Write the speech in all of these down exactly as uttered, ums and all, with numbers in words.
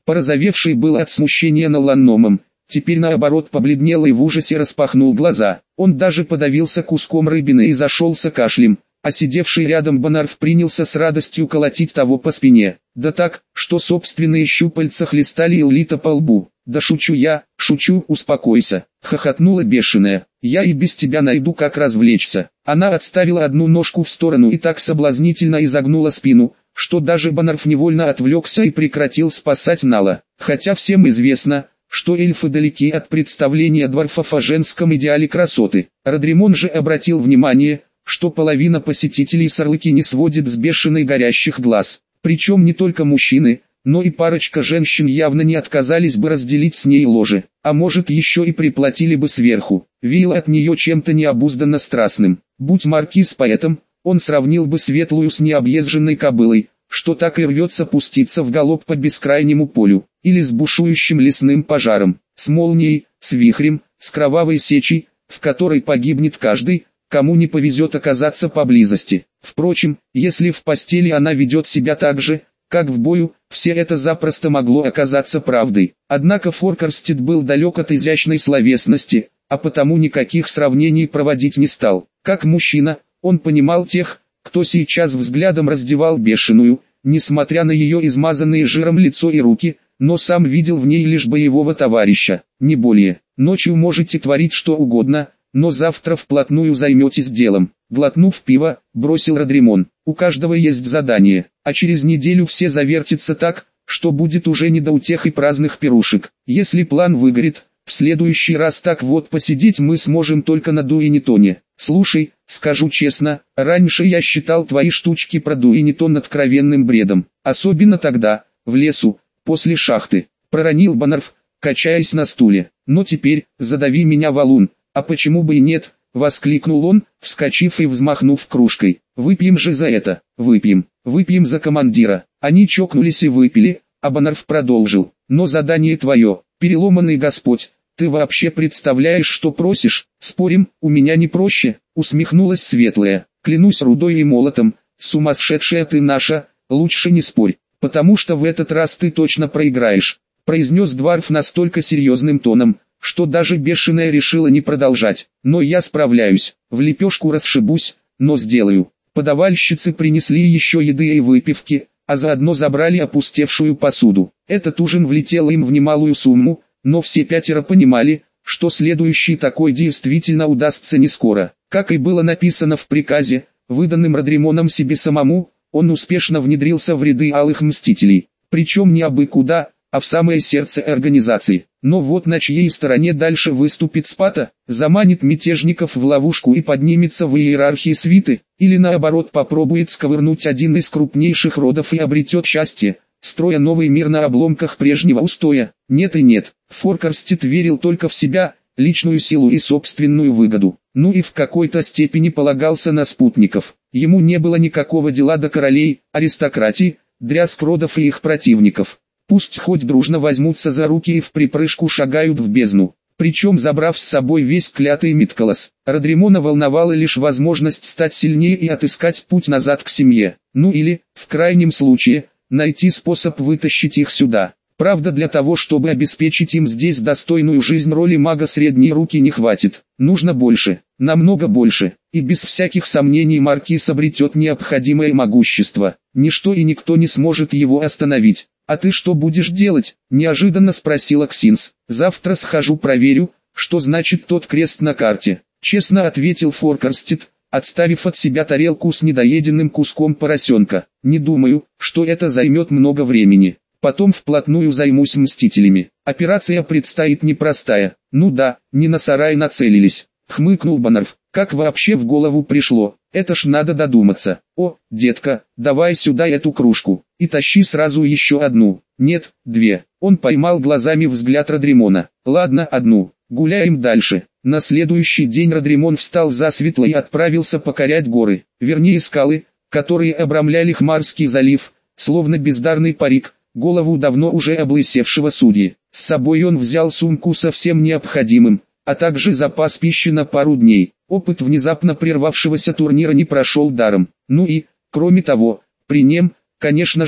порозовевший был от смущения на ланномом, теперь наоборот побледнел и в ужасе распахнул глаза. Он даже подавился куском рыбины и зашелся кашлем, а сидевший рядом Бонарф принялся с радостью колотить того по спине, да так, что собственные щупальца хлестали Эллита по лбу. «Да шучу я, шучу, успокойся», — хохотнула бешеная, «я и без тебя найду как развлечься». Она отставила одну ножку в сторону и так соблазнительно изогнула спину, что даже Бонарф невольно отвлекся и прекратил спасать Нала. Хотя всем известно, что эльфы далеки от представления дворфов о женском идеале красоты. Родримон же обратил внимание, что половина посетителей Сарлыки не сводит с бешеной горящих глаз. Причем не только мужчины, но и парочка женщин явно не отказались бы разделить с ней ложе, а может еще и приплатили бы сверху. Веяло от нее чем-то необузданно страстным. Будь маркиз поэтом, он сравнил бы светлую с необъезженной кобылой, что так и рвется пуститься в галоп по бескрайнему полю, или с бушующим лесным пожаром, с молнией, с вихрем, с кровавой сечей, в которой погибнет каждый, кому не повезет оказаться поблизости. Впрочем, если в постели она ведет себя так же, как в бою, все это запросто могло оказаться правдой. Однако Форкарстед был далек от изящной словесности, а потому никаких сравнений проводить не стал. Как мужчина, он понимал тех, кто сейчас взглядом раздевал бешеную, несмотря на ее измазанные жиром лицо и руки, но сам видел в ней лишь боевого товарища, не более. Ночью можете творить что угодно, но завтра вплотную займетесь делом. Глотнув пиво, бросил Родримон. У каждого есть задание, а через неделю все завертятся так, что будет уже не до утех и праздных пирушек. Если план выгорит, в следующий раз так вот посидеть мы сможем только на Дуинитоне. Слушай, скажу честно, раньше я считал твои штучки про Дуинитон откровенным бредом. Особенно тогда, в лесу, после шахты. Проронил Бонарф, качаясь на стуле. Но теперь, задави меня, валун. «А почему бы и нет?» — воскликнул он, вскочив и взмахнув кружкой. «Выпьем же за это, выпьем, выпьем за командира». Они чокнулись и выпили, а Бонарф продолжил. «Но задание твое, переломанный Господь, ты вообще представляешь, что просишь? Спорим, у меня не проще?» — усмехнулась Светлая. «Клянусь рудой и молотом, сумасшедшая ты наша, лучше не спорь, потому что в этот раз ты точно проиграешь», — произнес Дварф настолько серьезным тоном, что даже бешеная решила не продолжать. «Но я справляюсь, в лепешку расшибусь, но сделаю». Подавальщицы принесли еще еды и выпивки, а заодно забрали опустевшую посуду. Этот ужин влетел им в немалую сумму, но все пятеро понимали, что следующий такой действительно удастся не скоро. Как и было написано в приказе, выданным Родримоном себе самому, он успешно внедрился в ряды алых мстителей. Причем не абы куда, а в самое сердце организации. Но вот на чьей стороне дальше выступит Спата, заманит мятежников в ловушку и поднимется в иерархии свиты, или наоборот попробует сковырнуть один из крупнейших родов и обретет счастье, строя новый мир на обломках прежнего устоя. Нет и нет, Форкарстед верил только в себя, личную силу и собственную выгоду. Ну и в какой-то степени полагался на спутников. Ему не было никакого дела до королей, аристократии, дрязг родов и их противников. Пусть хоть дружно возьмутся за руки и в припрыжку шагают в бездну, причем забрав с собой весь клятый Миткалос. Родримона волновала лишь возможность стать сильнее и отыскать путь назад к семье, ну или, в крайнем случае, найти способ вытащить их сюда. Правда, для того, чтобы обеспечить им здесь достойную жизнь, роли мага средней руки не хватит. Нужно больше, намного больше, и без всяких сомнений маркиз обретет необходимое могущество. Ничто и никто не сможет его остановить. «А ты что будешь делать?» – неожиданно спросила Ксинс. «Завтра схожу проверю, что значит тот крест на карте», – честно ответил Форкарстед, отставив от себя тарелку с недоеденным куском поросенка. «Не думаю, что это займет много времени. Потом вплотную займусь мстителями. Операция предстоит непростая». «Ну да, не на сарай нацелились», — хмыкнул Бонарф. «Как вообще в голову пришло? Это ж надо додуматься. О, детка, давай сюда эту кружку, и тащи сразу еще одну. Нет, две». Он поймал глазами взгляд Родримона. «Ладно, одну. Гуляем дальше». На следующий день Родримон встал засветло и отправился покорять горы, вернее скалы, которые обрамляли Хмарский залив, словно бездарный парик, голову давно уже облысевшего судьи. С собой он взял сумку со всем необходимым, а также запас пищи на пару дней. Опыт внезапно прервавшегося турнира не прошел даром. Ну и, кроме того, при нем, конечно же,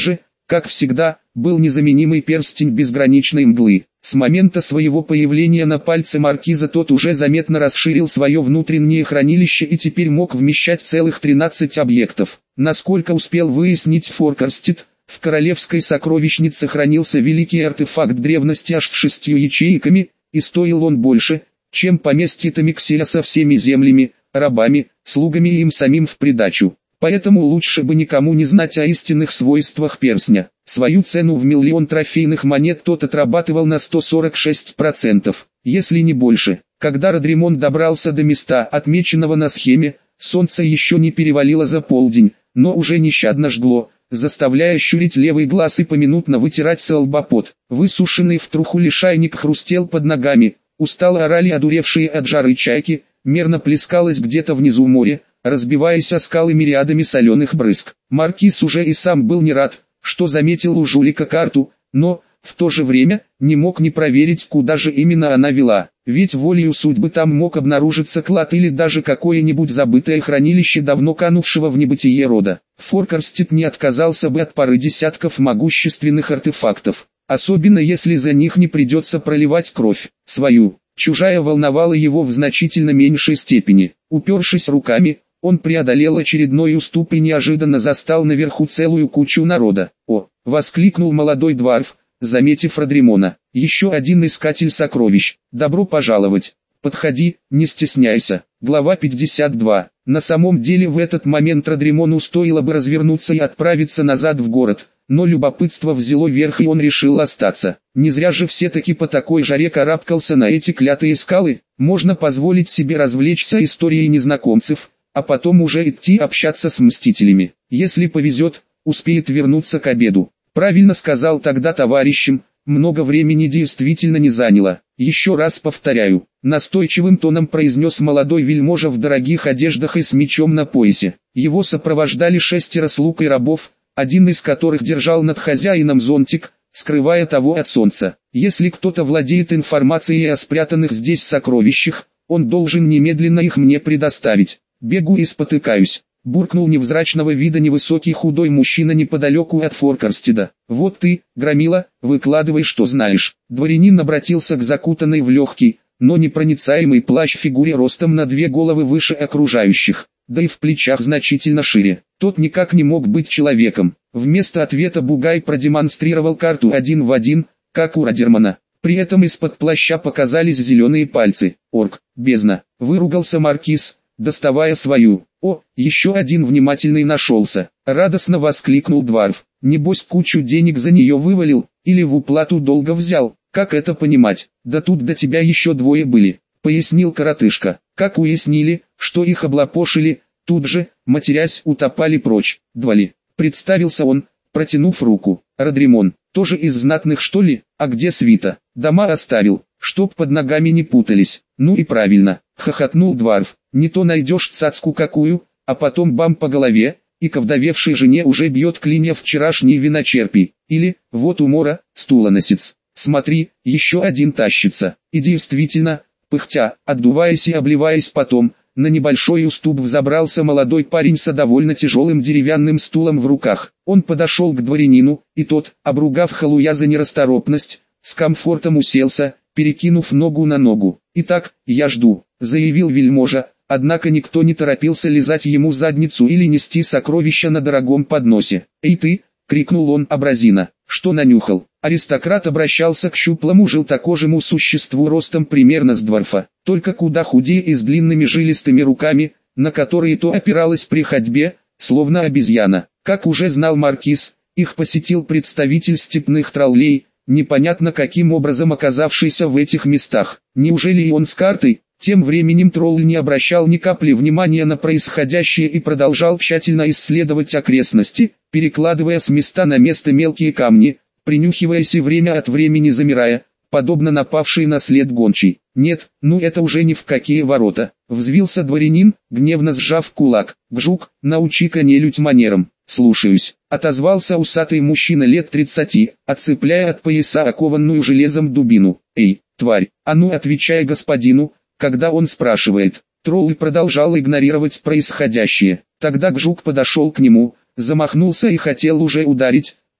как всегда, был незаменимый перстень безграничной мглы. С момента своего появления на пальце маркиза тот уже заметно расширил свое внутреннее хранилище и теперь мог вмещать целых тринадцать объектов. Насколько успел выяснить Форкарстед, в королевской сокровищнице хранился великий артефакт древности аж с шестью ячейками, и стоил он больше, чем поместье Тамикселя со всеми землями, рабами, слугами и им самим в придачу. Поэтому лучше бы никому не знать о истинных свойствах перстня. Свою цену в миллион трофейных монет тот отрабатывал на сто сорок шесть процентов, если не больше. Когда Родримон добрался до места, отмеченного на схеме, солнце еще не перевалило за полдень, но уже нещадно жгло, заставляя щурить левый глаз и поминутно вытирать со лба пот. Высушенный в труху лишайник хрустел под ногами, устало орали одуревшие от жары чайки, мерно плескалось где-то внизу море, разбиваясь о скалы мириадами соленых брызг. Маркиз уже и сам был не рад, что заметил у жулика карту, но, в то же время, не мог не проверить, куда же именно она вела, ведь волею судьбы там мог обнаружиться клад или даже какое-нибудь забытое хранилище давно канувшего в небытие рода. Форкарстед не отказался бы от пары десятков могущественных артефактов, особенно если за них не придется проливать кровь, свою. Чужая волновала его в значительно меньшей степени. Упершись руками, он преодолел очередной уступ и неожиданно застал наверху целую кучу народа. «О!» — воскликнул молодой дварф, заметив Родримона. «Еще один искатель сокровищ. Добро пожаловать. Подходи, не стесняйся». Глава пятьдесят два. На самом деле в этот момент Родримону стоило бы развернуться и отправиться назад в город, но любопытство взяло верх и он решил остаться. Не зря же все-таки по такой жаре карабкался на эти клятые скалы. Можно позволить себе развлечься историей незнакомцев, а потом уже идти общаться с мстителями. Если повезет, успеет вернуться к обеду. Правильно сказал тогда товарищам, много времени действительно не заняло. Еще раз повторяю, настойчивым тоном произнес молодой вельможа в дорогих одеждах и с мечом на поясе. Его сопровождали шестеро слуг и рабов, один из которых держал над хозяином зонтик, скрывая того от солнца. Если кто-то владеет информацией о спрятанных здесь сокровищах, он должен немедленно их мне предоставить. Бегу и спотыкаюсь, буркнул невзрачного вида невысокий худой мужчина неподалеку от Форкарстеда. Вот ты, громила, выкладывай, что знаешь. Дворянин обратился к закутанной в легкий, но непроницаемый плащ фигуре ростом на две головы выше окружающих, да и в плечах значительно шире. Тот никак не мог быть человеком. Вместо ответа Бугай продемонстрировал карту один в один, как у Родермана. При этом из-под плаща показались зеленые пальцы. Орк, бездна, выругался маркиз, доставая свою. О, еще один внимательный нашелся. Радостно воскликнул дварф. Небось кучу денег за нее вывалил, или в уплату долга взял. Как это понимать? Да тут до тебя еще двое были, пояснил коротышка. Как уяснили, что их облапошили, тут же, матерясь, утопали прочь. Двали. Представился он, протянув руку. Родримон, тоже из знатных что ли? А где свита? Дома оставил, чтоб под ногами не путались. Ну и правильно, хохотнул дварф. Не то найдешь цацку какую, а потом бам по голове, и к овдовевшей жене уже бьет клинья вчерашний виночерпий. Или, вот умора, стулоносец. Смотри, еще один тащится. И действительно, пыхтя, отдуваясь и обливаясь потом, на небольшой уступ взобрался молодой парень с довольно тяжелым деревянным стулом в руках. Он подошел к дворянину, и тот, обругав халуя за нерасторопность, с комфортом уселся, перекинув ногу на ногу. «Итак, я жду», — заявил вельможа, однако никто не торопился лизать ему задницу или нести сокровища на дорогом подносе. «Эй ты!» — крикнул он абразина. «Что нанюхал?» Аристократ обращался к щуплому желтокожему существу ростом примерно с дварфа, только куда худее и с длинными жилистыми руками, на которые то опиралась при ходьбе, словно обезьяна. Как уже знал маркиз, их посетил представитель степных троллей, непонятно каким образом оказавшийся в этих местах. Неужели и он с картой? Тем временем тролль не обращал ни капли внимания на происходящее и продолжал тщательно исследовать окрестности, перекладывая с места на место мелкие камни, принюхиваясь и время от времени замирая, подобно напавшей на след гончей. «Нет, ну это уже ни в какие ворота», — взвился дворянин, гневно сжав кулак. «Гжук, научи-ка нелюдь манерам». «Слушаюсь», — отозвался усатый мужчина лет тридцати, отцепляя от пояса окованную железом дубину. «Эй, тварь, а ну отвечай господину, когда он спрашивает». Тролль продолжал игнорировать происходящее. Тогда Гжук подошел к нему, замахнулся и хотел уже ударить,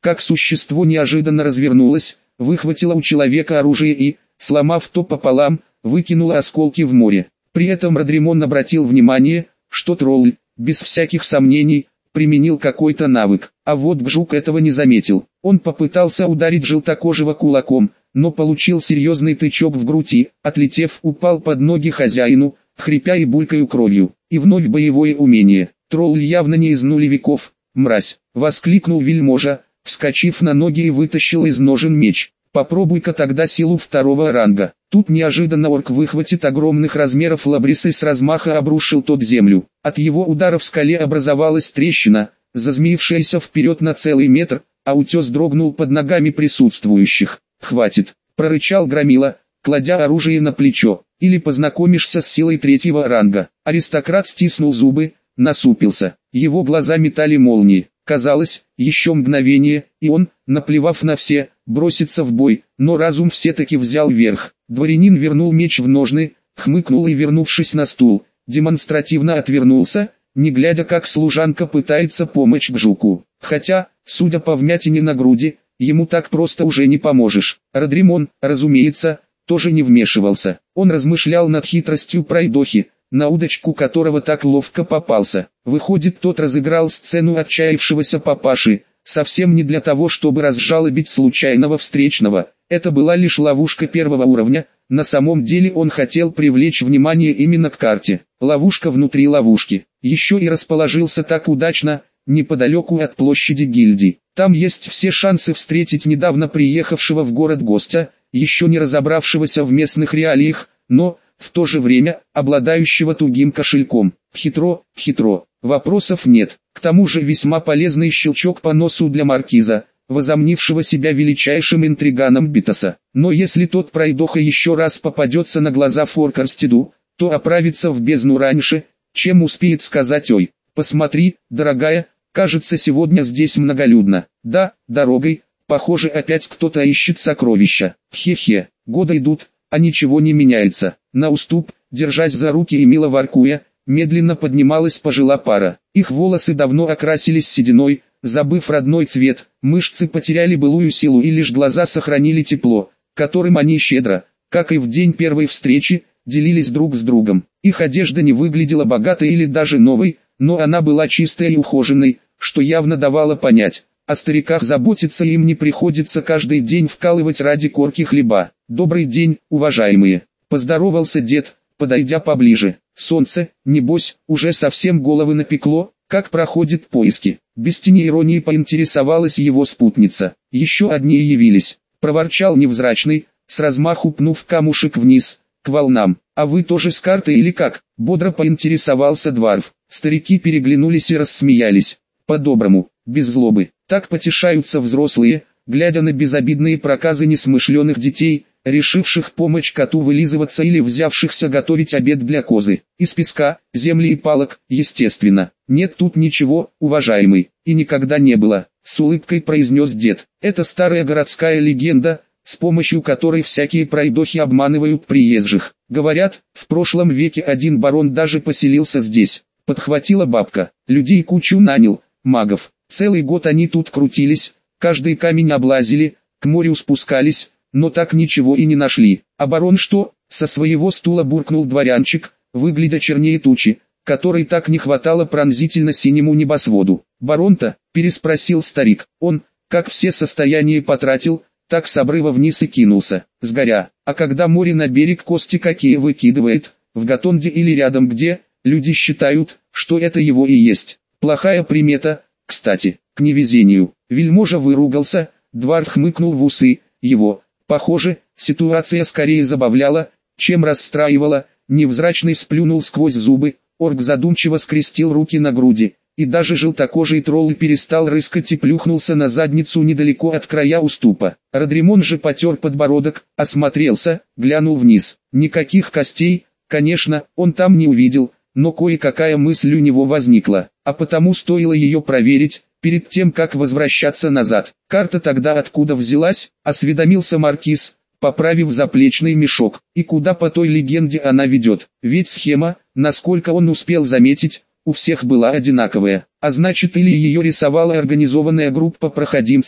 как существо неожиданно развернулось, выхватило у человека оружие и, сломав то пополам, выкинуло осколки в море. При этом Родримон обратил внимание, что тролль, без всяких сомнений, применил какой-то навык, а вот Бжук этого не заметил. Он попытался ударить желтокожего кулаком, но получил серьезный тычок в грудь и, отлетев, упал под ноги хозяину, хрипя и булькая кровью. И вновь боевое умение. Тролль явно не из нулевиков. «Мразь!» — воскликнул вельможа, вскочив на ноги и вытащил из ножен меч. «Попробуй-ка тогда силу второго ранга». Тут неожиданно орк выхватит огромных размеров лабрис и с размаха обрушил тот землю. От его удара в скале образовалась трещина, зазмеившаяся вперед на целый метр, а утес дрогнул под ногами присутствующих. «Хватит!» — прорычал Громила, кладя оружие на плечо. «Или познакомишься с силой третьего ранга». Аристократ стиснул зубы, насупился. Его глаза метали молнии. Казалось, еще мгновение, и он, наплевав на все, бросится в бой, но разум все-таки взял верх. Дворянин вернул меч в ножны, хмыкнул и, вернувшись на стул, демонстративно отвернулся, не глядя, как служанка пытается помочь Бжуку. Хотя, судя по вмятине на груди, ему так просто уже не поможешь. Родримон, разумеется, тоже не вмешивался. Он размышлял над хитростью пройдохи, на удочку которого так ловко попался. Выходит, тот разыграл сцену отчаявшегося папаши, совсем не для того, чтобы разжалобить случайного встречного. Это была лишь ловушка первого уровня, на самом деле он хотел привлечь внимание именно к карте. Ловушка внутри ловушки. Еще и расположился так удачно, неподалеку от площади гильдий. Там есть все шансы встретить недавно приехавшего в город гостя, еще не разобравшегося в местных реалиях, но, в то же время, обладающего тугим кошельком. Хитро, хитро, вопросов нет. К тому же весьма полезный щелчок по носу для маркиза, возомнившего себя величайшим интриганом Битоса. Но если тот пройдоха еще раз попадется на глаза Форкарстеду, то оправится в бездну раньше, чем успеет сказать: «Ой, посмотри, дорогая, кажется, сегодня здесь многолюдно». Да, дорогой, похоже, опять кто-то ищет сокровища. Хе-хе, годы идут, а ничего не меняется. На уступ, держась за руки и мило воркуя, медленно поднималась пожилая пара. Их волосы давно окрасились сединой, забыв родной цвет, мышцы потеряли былую силу и лишь глаза сохранили тепло, которым они щедро, как и в день первой встречи, делились друг с другом. Их одежда не выглядела богатой или даже новой, но она была чистой и ухоженной, что явно давало понять: о стариках заботиться им не приходится каждый день вкалывать ради корки хлеба. «Добрый день, уважаемые!» — поздоровался дед, подойдя поближе. «Солнце, небось, уже совсем головы напекло, как проходят поиски?» Без тени иронии поинтересовалась его спутница. «Еще одни явились», — проворчал невзрачный, с размаху пнув камушек вниз, к волнам. «А вы тоже с карты или как?» — бодро поинтересовался Дварф. Старики переглянулись и рассмеялись. По-доброму, без злобы. Так потешаются взрослые, глядя на безобидные проказы несмышленых детей, решивших помочь коту вылизываться или взявшихся готовить обед для козы. Из песка, земли и палок, естественно. «Нет тут ничего, уважаемый, и никогда не было», — с улыбкой произнес дед. «Это старая городская легенда, с помощью которой всякие пройдохи обманывают приезжих. Говорят, в прошлом веке один барон даже поселился здесь». Подхватила бабка. «Людей кучу нанял, магов. Целый год они тут крутились, каждый камень облазили, к морю спускались, но так ничего и не нашли». «А барон что?» — со своего стула буркнул дворянчик, выглядя чернее тучи, которой так не хватало пронзительно синему небосводу. «Барон-то?» — переспросил старик. «Он, как все состояние потратил, так с обрыва вниз и кинулся, сгоря. А когда море на берег кости какие выкидывает, в Гатонде или рядом где, люди считают, что это его и есть. Плохая примета, кстати, к невезению». Вельможа выругался, Дварф хмыкнул в усы. Его, похоже, ситуация скорее забавляла, чем расстраивала. Невзрачный сплюнул сквозь зубы, орк задумчиво скрестил руки на груди, и даже желтокожий тролль перестал рыскать и плюхнулся на задницу недалеко от края уступа. Родримон же потер подбородок, осмотрелся, глянул вниз. Никаких костей, конечно, он там не увидел, но кое-какая мысль у него возникла, а потому стоило ее проверить, перед тем как возвращаться назад. «Карта тогда откуда взялась?» — осведомился маркиз, поправив заплечный мешок. «И куда по той легенде она ведет? Ведь схема, насколько он успел заметить, у всех была одинаковая. А значит, или ее рисовала организованная группа проходимцев,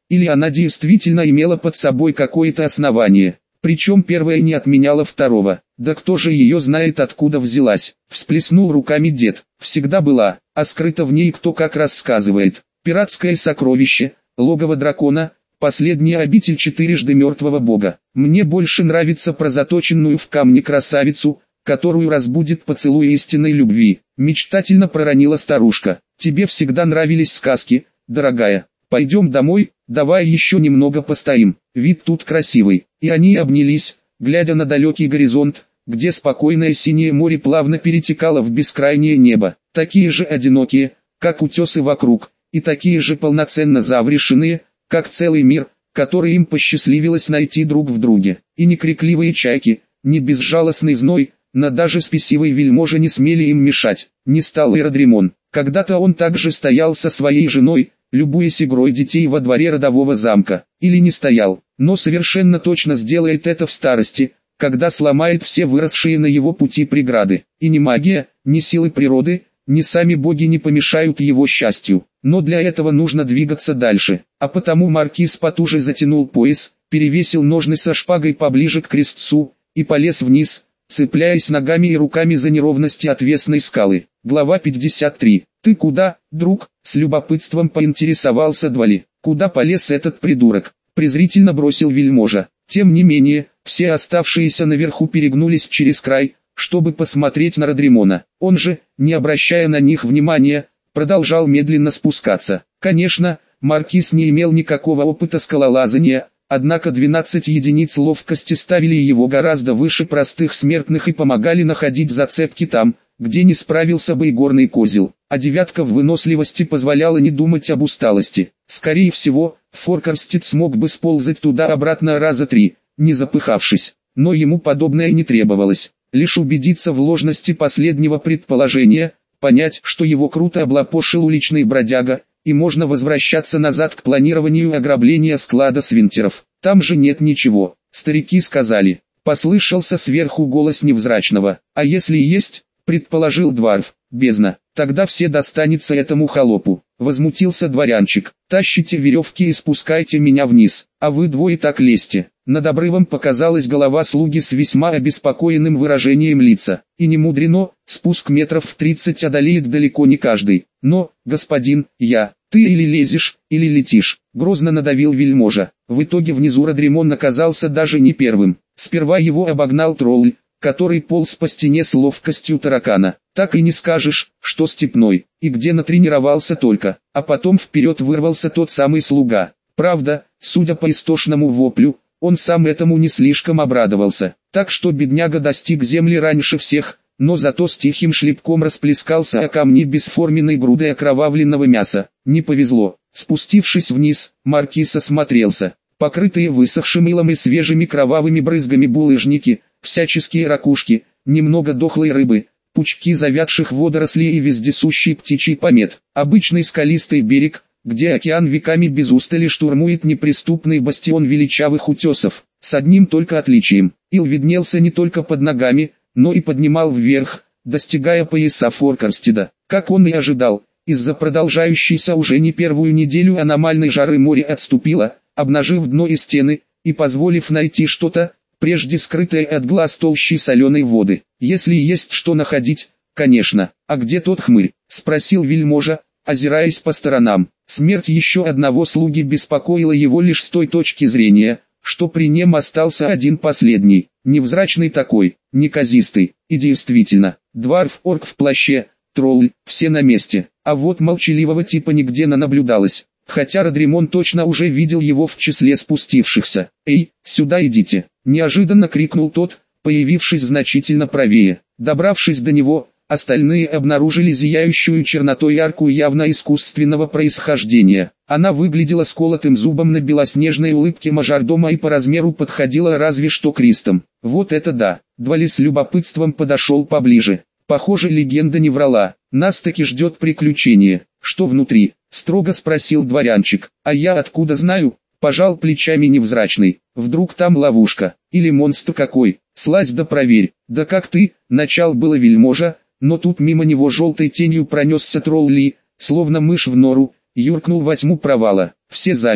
или она действительно имела под собой какое-то основание. Причем первое не отменяло второго. Да кто же ее знает, откуда взялась? Всплеснул руками дед. Всегда была, а скрыто в ней кто как рассказывает. Пиратское сокровище, логово дракона, последняя обитель четырежды мертвого бога. Мне больше нравится про заточенную в камне красавицу, которую разбудит поцелуй истинной любви. Мечтательно проронила старушка. Тебе всегда нравились сказки, дорогая. Пойдем домой, давай еще немного постоим. Вид тут красивый. И они обнялись, глядя на далекий горизонт, где спокойное синее море плавно перетекало в бескрайнее небо. Такие же одинокие, как утесы вокруг, и такие же полноценно заврешенные, как целый мир, который им посчастливилось найти друг в друге. И ни крикливые чайки, ни безжалостный зной, но даже спесивые вельможи не смели им мешать. Не стал и Родримон. Когда-то он также стоял со своей женой, любуясь игрой детей во дворе родового замка. Или не стоял, но совершенно точно сделает это в старости, когда сломает все выросшие на его пути преграды. И ни магия, ни силы природы, ни сами боги не помешают его счастью. Но для этого нужно двигаться дальше. А потому маркиз потуже затянул пояс, перевесил ножны со шпагой поближе к крестцу и полез вниз, цепляясь ногами и руками за неровности отвесной скалы. Глава пятьдесят три. «Ты куда, друг?» — с любопытством поинтересовался Двали. «Куда полез этот придурок?» — презрительно бросил вельможа. Тем не менее, все оставшиеся наверху перегнулись через край, чтобы посмотреть на Родримона. Он же, не обращая на них внимания, продолжал медленно спускаться. Конечно, маркиз не имел никакого опыта скалолазания, однако двенадцать единиц ловкости ставили его гораздо выше простых смертных и помогали находить зацепки там, где не справился бы и горный козел, а девятка в выносливости позволяла не думать об усталости. Скорее всего, Форкарстед смог бы сползать туда-обратно раза три, не запыхавшись, но ему подобное не требовалось. Лишь убедиться в ложности последнего предположения, понять, что его круто облапошил уличный бродяга, и можно возвращаться назад к планированию ограбления склада свинтеров. Там же нет ничего, старики сказали. Послышался сверху голос невзрачного. А если есть, предположил Дварф, бездна, тогда все достанется этому холопу. Возмутился дворянчик. Тащите веревки и спускайте меня вниз, а вы двое так лезьте. Над обрывом показалась голова слуги с весьма обеспокоенным выражением лица. И не мудрено, спуск метров в тридцать одолеет далеко не каждый. Но, господин, я, ты или лезешь, или летишь, грозно надавил вельможа. В итоге внизу Родримон оказался даже не первым. Сперва его обогнал тролль, который полз по стене с ловкостью таракана. Так и не скажешь, что степной, и где натренировался только. А потом вперед вырвался тот самый слуга. Правда, судя по истошному воплю, он сам этому не слишком обрадовался. Так что бедняга достиг земли раньше всех, но зато с тихим шлепком расплескался о камни бесформенной грудой окровавленного мяса. Не повезло. Спустившись вниз, маркиз осмотрелся. Покрытые высохшим илом и свежими кровавыми брызгами булыжники, всяческие ракушки, немного дохлой рыбы, пучки завядших водорослей и вездесущий птичий помет. Обычный скалистый берег, где океан веками без устали штурмует неприступный бастион величавых утесов. С одним только отличием. Ил виднелся не только под ногами, но и поднимал вверх, достигая пояса Форкарстеда. Как он и ожидал, из-за продолжающейся уже не первую неделю аномальной жары море отступило, обнажив дно и стены, и позволив найти что-то, прежде скрытое от глаз толщей соленой воды. Если есть что находить, конечно. А где тот хмырь? Спросил вельможа, озираясь по сторонам. Смерть еще одного слуги беспокоила его лишь с той точки зрения, что при нем остался один последний, невзрачный такой, неказистый, и действительно, дварф-орк в плаще, тролль, все на месте, а вот молчаливого типа нигде не наблюдалось, хотя Родримон точно уже видел его в числе спустившихся. «Эй, сюда идите!» – неожиданно крикнул тот, появившись значительно правее. Добравшись до него, остальные обнаружили зияющую чернотой арку явно искусственного происхождения. Она выглядела сколотым зубом на белоснежной улыбке мажордома и по размеру подходила разве что к ристам. Вот это да! Двали с любопытством подошел поближе. Похоже, легенда не врала. Нас таки ждет приключение. Что внутри? Строго спросил дворянчик. А я откуда знаю? Пожал плечами невзрачный. Вдруг там ловушка? Или монстр какой? Слазь да проверь. Да как ты? Начал было вельможа, но тут мимо него желтой тенью пронесся тролли, словно мышь в нору, юркнул во тьму провала. Все замерли.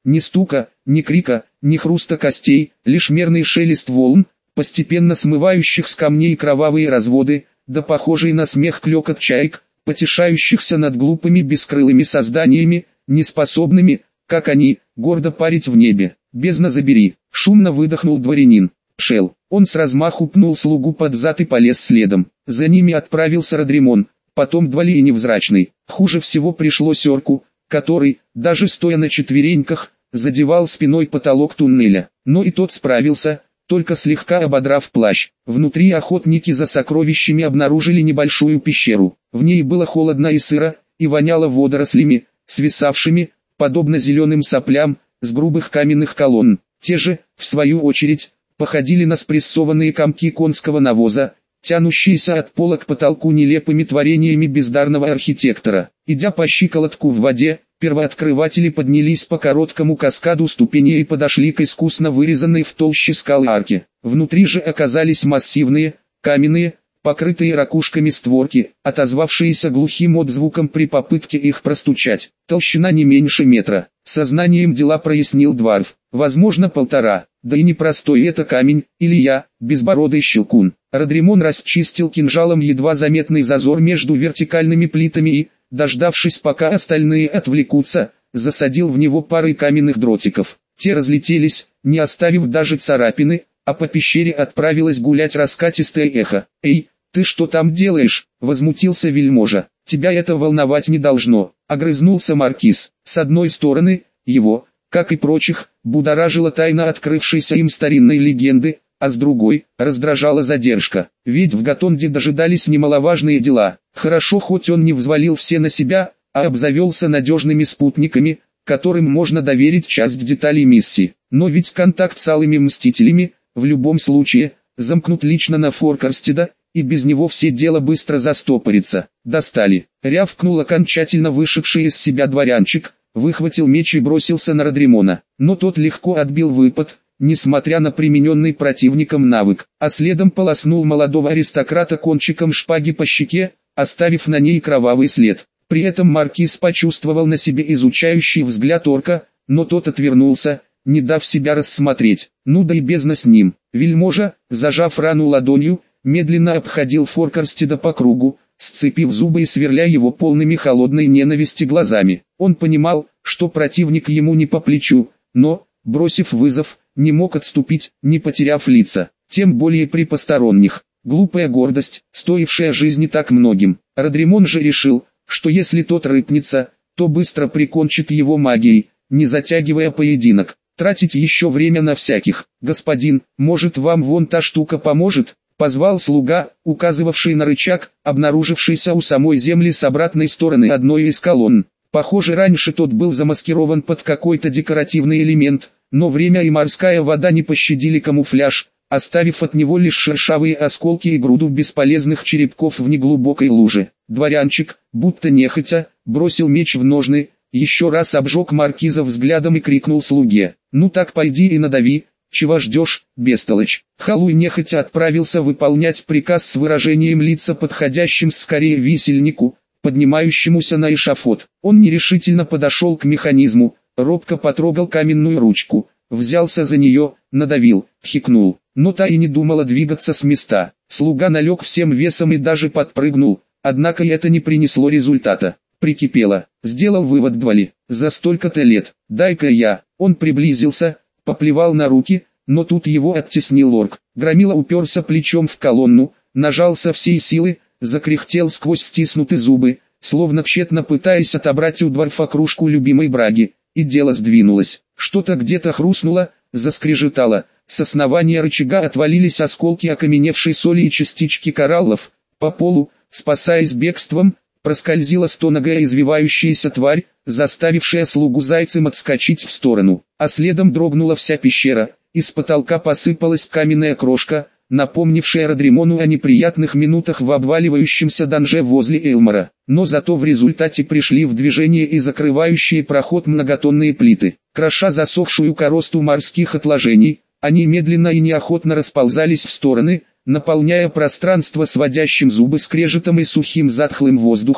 Ни стука, ни крика, ни хруста костей, лишь мерный шелест волн, постепенно смывающих с камней кровавые разводы, да похожий на смех клёкот чаек, потешающихся над глупыми бескрылыми созданиями, неспособными, как они, гордо парить в небе. «Бездна забери!» — шумно выдохнул дворянин. Шел. Он с размаху пнул слугу под зад и полез следом. За ними отправился Родримон, потом Двали и Невзрачный. Хуже всего пришлось орку, который, даже стоя на четвереньках, задевал спиной потолок туннеля. Но и тот справился, только слегка ободрав плащ. Внутри охотники за сокровищами обнаружили небольшую пещеру. В ней было холодно и сыро, и воняло водорослями, свисавшими, подобно зеленым соплям, с грубых каменных колонн. Те же, в свою очередь, походили на спрессованные комки конского навоза, тянущиеся от пола к потолку нелепыми творениями бездарного архитектора. Идя по щиколотку в воде, первооткрыватели поднялись по короткому каскаду ступеней и подошли к искусно вырезанной в толще скалы арке. Внутри же оказались массивные, каменные, покрытые ракушками створки, отозвавшиеся глухим отзвуком при попытке их простучать. Толщина не меньше метра. Сознанием дела прояснил Дварф. Возможно, полтора. Да и непростой это камень, или я, безбородый щелкун. Родримон расчистил кинжалом едва заметный зазор между вертикальными плитами и, дождавшись пока остальные отвлекутся, засадил в него парой каменных дротиков. Те разлетелись, не оставив даже царапины, а по пещере отправилось гулять раскатистое эхо. «Эй, ты что там делаешь?» — возмутился вельможа. «Тебя это волновать не должно», — огрызнулся маркиз. С одной стороны, его, как и прочих, будоражила тайна открывшейся им старинной легенды, а с другой, раздражала задержка. Ведь в Гатонде дожидались немаловажные дела. Хорошо, хоть он не взвалил все на себя, а обзавелся надежными спутниками, которым можно доверить часть деталей миссии. Но ведь контакт с алыми мстителями, в любом случае, замкнут лично на Форкарстеда, и без него все дело быстро застопорится. «Достали!» — рявкнул окончательно вышедший из себя дворянчик, выхватил меч и бросился на Родримона. Но тот легко отбил выпад, несмотря на примененный противником навык, а следом полоснул молодого аристократа кончиком шпаги по щеке, оставив на ней кровавый след. При этом маркиз почувствовал на себе изучающий взгляд орка, но тот отвернулся, не дав себя рассмотреть. Ну да и бездна с ним. Вельможа, зажав рану ладонью, медленно обходил Форкарстеда по кругу, сцепив зубы и сверля его полными холодной ненависти глазами. Он понимал, что противник ему не по плечу, но, бросив вызов, не мог отступить, не потеряв лица, тем более при посторонних. Глупая гордость, стоившая жизни так многим. Родримон же решил, что если тот рыпнется, то быстро прикончит его магией, не затягивая поединок. Тратить еще время на всяких. «Господин, может, вам вон та штука поможет?» — позвал слуга, указывавший на рычаг, обнаружившийся у самой земли с обратной стороны одной из колонн. Похоже, раньше тот был замаскирован под какой-то декоративный элемент, но время и морская вода не пощадили камуфляж, оставив от него лишь шершавые осколки и груду бесполезных черепков в неглубокой луже. Дворянчик, будто нехотя, бросил меч в ножны, еще раз обжег маркиза взглядом и крикнул слуге: «Ну так пойди и надави, чего ждешь, бестолочь». Халуй нехотя отправился выполнять приказ с выражением лица, подходящим скорее висельнику, поднимающемуся на эшафот. Он нерешительно подошел к механизму, робко потрогал каменную ручку, взялся за нее, надавил, хикнул, но та и не думала двигаться с места. Слуга налег всем весом и даже подпрыгнул, однако это не принесло результата. Прикипело, сделал вывод Двали, за столько-то лет, дай-ка я. Он приблизился, поплевал на руки, но тут его оттеснил орк. Громила уперся плечом в колонну, нажал со всей силы, закряхтел сквозь стиснутые зубы, словно тщетно пытаясь отобрать у Дварфа кружку любимой браги, и дело сдвинулось. Что-то где-то хрустнуло, заскрежетало, с основания рычага отвалились осколки окаменевшей соли и частички кораллов. По полу, спасаясь бегством, проскользила стоногая извивающаяся тварь, заставившая слугу зайцем отскочить в сторону, а следом дрогнула вся пещера, из потолка посыпалась каменная крошка, напомнившая Родримону о неприятных минутах в обваливающемся данже возле Элмора, но зато в результате пришли в движение и закрывающие проход многотонные плиты. Кроша засохшую коросту морских отложений, они медленно и неохотно расползались в стороны, наполняя пространство сводящим зубы скрежетом и сухим затхлым воздухом,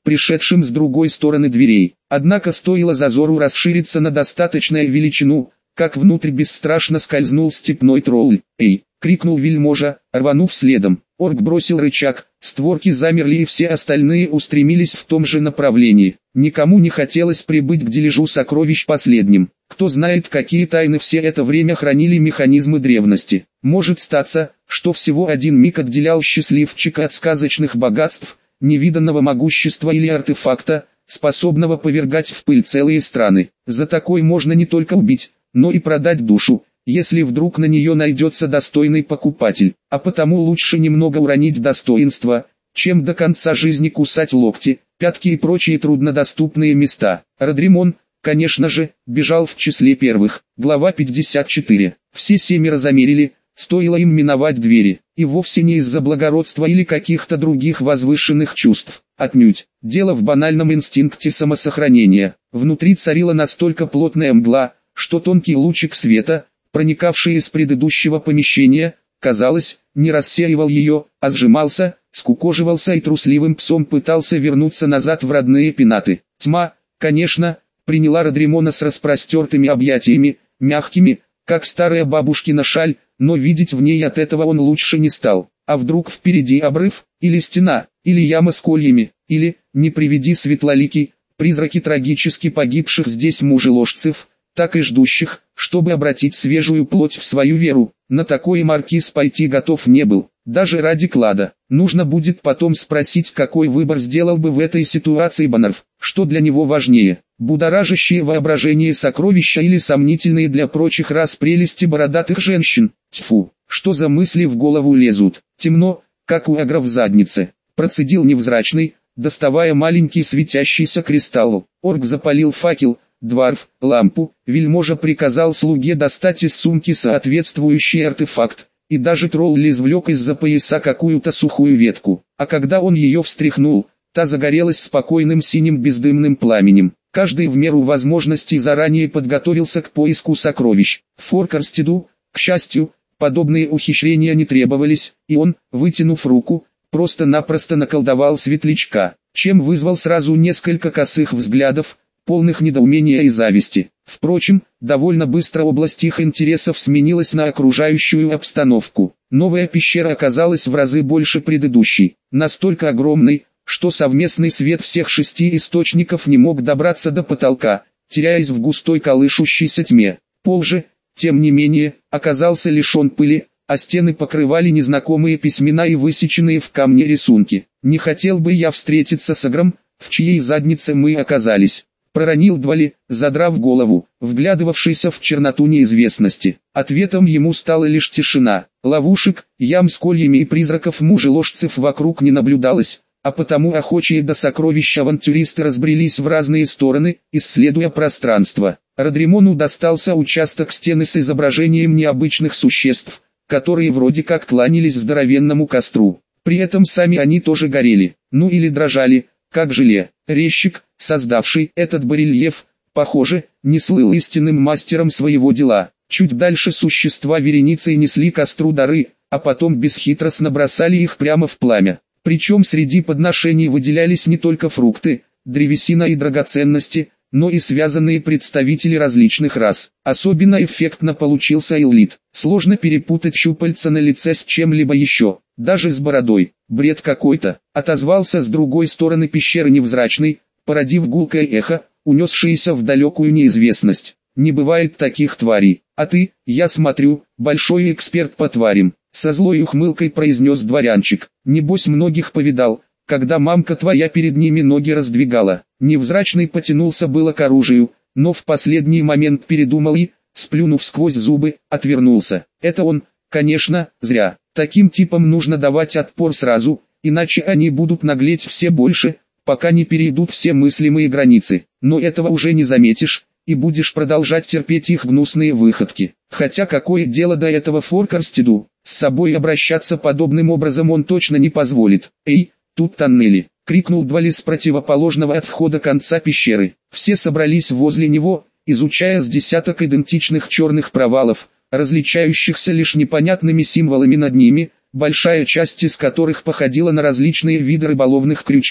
пришедшим с другой стороны дверей. Однако стоило зазору расшириться на достаточную величину, как внутрь бесстрашно скользнул степной тролль. «Эй!» — крикнул вельможа, рванув следом. Орк бросил рычаг, створки замерли и все остальные устремились в том же направлении. Никому не хотелось прибыть к дележу сокровищ последним. Кто знает, какие тайны все это время хранили механизмы древности. Может статься, что всего один миг отделял счастливчика от сказочных богатств, невиданного могущества или артефакта, способного повергать в пыль целые страны. За такой можно не только убить, но и продать душу, если вдруг на нее найдется достойный покупатель. А потому лучше немного уронить достоинство, чем до конца жизни кусать локти, пятки и прочие труднодоступные места. Родримон, конечно же, бежал в числе первых. Глава пятьдесят четыре. Все семеро замерили, стоило им миновать двери, и вовсе не из-за благородства или каких-то других возвышенных чувств. Отнюдь. Дело в банальном инстинкте самосохранения. Внутри царила настолько плотная мгла, что тонкий лучик света, проникавший из предыдущего помещения, казалось, не рассеивал ее, а сжимался, скукоживался и трусливым псом пытался вернуться назад в родные пенаты. Тьма, конечно, приняла Родримона с распростертыми объятиями, мягкими, как старая бабушкина шаль, но видеть в ней от этого он лучше не стал. А вдруг впереди обрыв, или стена, или яма с кольями, или, не приведи светлоликий, призраки трагически погибших здесь мужеложцев, так и ждущих, чтобы обратить свежую плоть в свою веру. На такой маркиз пойти готов не был, даже ради клада. Нужно будет потом спросить, какой выбор сделал бы в этой ситуации Баннерф, что для него важнее, будоражащее воображение сокровища или сомнительные для прочих рас прелести бородатых женщин. Тьфу, что за мысли в голову лезут. Темно, как у агра в заднице, процедил невзрачный, доставая маленький светящийся кристалл. Орк запалил факел. Дварф, лампу, вельможа приказал слуге достать из сумки соответствующий артефакт, и даже тролль извлек из-за пояса какую-то сухую ветку, а когда он ее встряхнул, та загорелась спокойным синим бездымным пламенем. Каждый в меру возможностей заранее подготовился к поиску сокровищ. Форкарстеду, к счастью, подобные ухищрения не требовались, и он, вытянув руку, просто-напросто наколдовал светлячка, чем вызвал сразу несколько косых взглядов, полных недоумения и зависти. Впрочем, довольно быстро область их интересов сменилась на окружающую обстановку. Новая пещера оказалась в разы больше предыдущей, настолько огромной, что совместный свет всех шести источников не мог добраться до потолка, теряясь в густой колышущейся тьме. Пол же, тем не менее, оказался лишен пыли, а стены покрывали незнакомые письмена и высеченные в камне рисунки. «Не хотел бы я встретиться с агром, в чьей заднице мы оказались», проронил Двали, задрав голову, вглядывавшийся в черноту неизвестности. Ответом ему стала лишь тишина. Ловушек, ям с кольями и призраков мужеложцев вокруг не наблюдалось, а потому охочие до сокровищ авантюристы разбрелись в разные стороны, исследуя пространство. Родримону достался участок стены с изображением необычных существ, которые вроде как кланялись здоровенному костру. При этом сами они тоже горели, ну или дрожали, как желе. Резчик, создавший этот барельеф, похоже, не слыл истинным мастером своего дела. Чуть дальше существа вереницей несли костру дары, а потом бесхитростно бросали их прямо в пламя. Причем среди подношений выделялись не только фрукты, древесина и драгоценности, но и связанные представители различных рас. Особенно эффектно получился Эллит. Сложно перепутать щупальца на лице с чем-либо еще, даже с бородой. Бред какой-то, отозвался с другой стороны пещеры невзрачный, породив гулкое эхо, унесшееся в далекую неизвестность. Не бывает таких тварей. А ты, я смотрю, большой эксперт по тварям, со злой ухмылкой произнес дворянчик. Небось многих повидал, когда мамка твоя перед ними ноги раздвигала. Невзрачный потянулся было к оружию, но в последний момент передумал и, сплюнув сквозь зубы, отвернулся. Это он, конечно, зря. Таким типам нужно давать отпор сразу, иначе они будут наглеть все больше, пока не перейдут все мыслимые границы. Но этого уже не заметишь, и будешь продолжать терпеть их гнусные выходки. Хотя какое дело до этого Форкарстеду, с собой обращаться подобным образом он точно не позволит. «Эй, тут тоннели!» — крикнул Двали с противоположного от входа конца пещеры. Все собрались возле него, изучая с десяток идентичных черных провалов, различающихся лишь непонятными символами над ними, большая часть из которых походила на различные виды рыболовных крючков.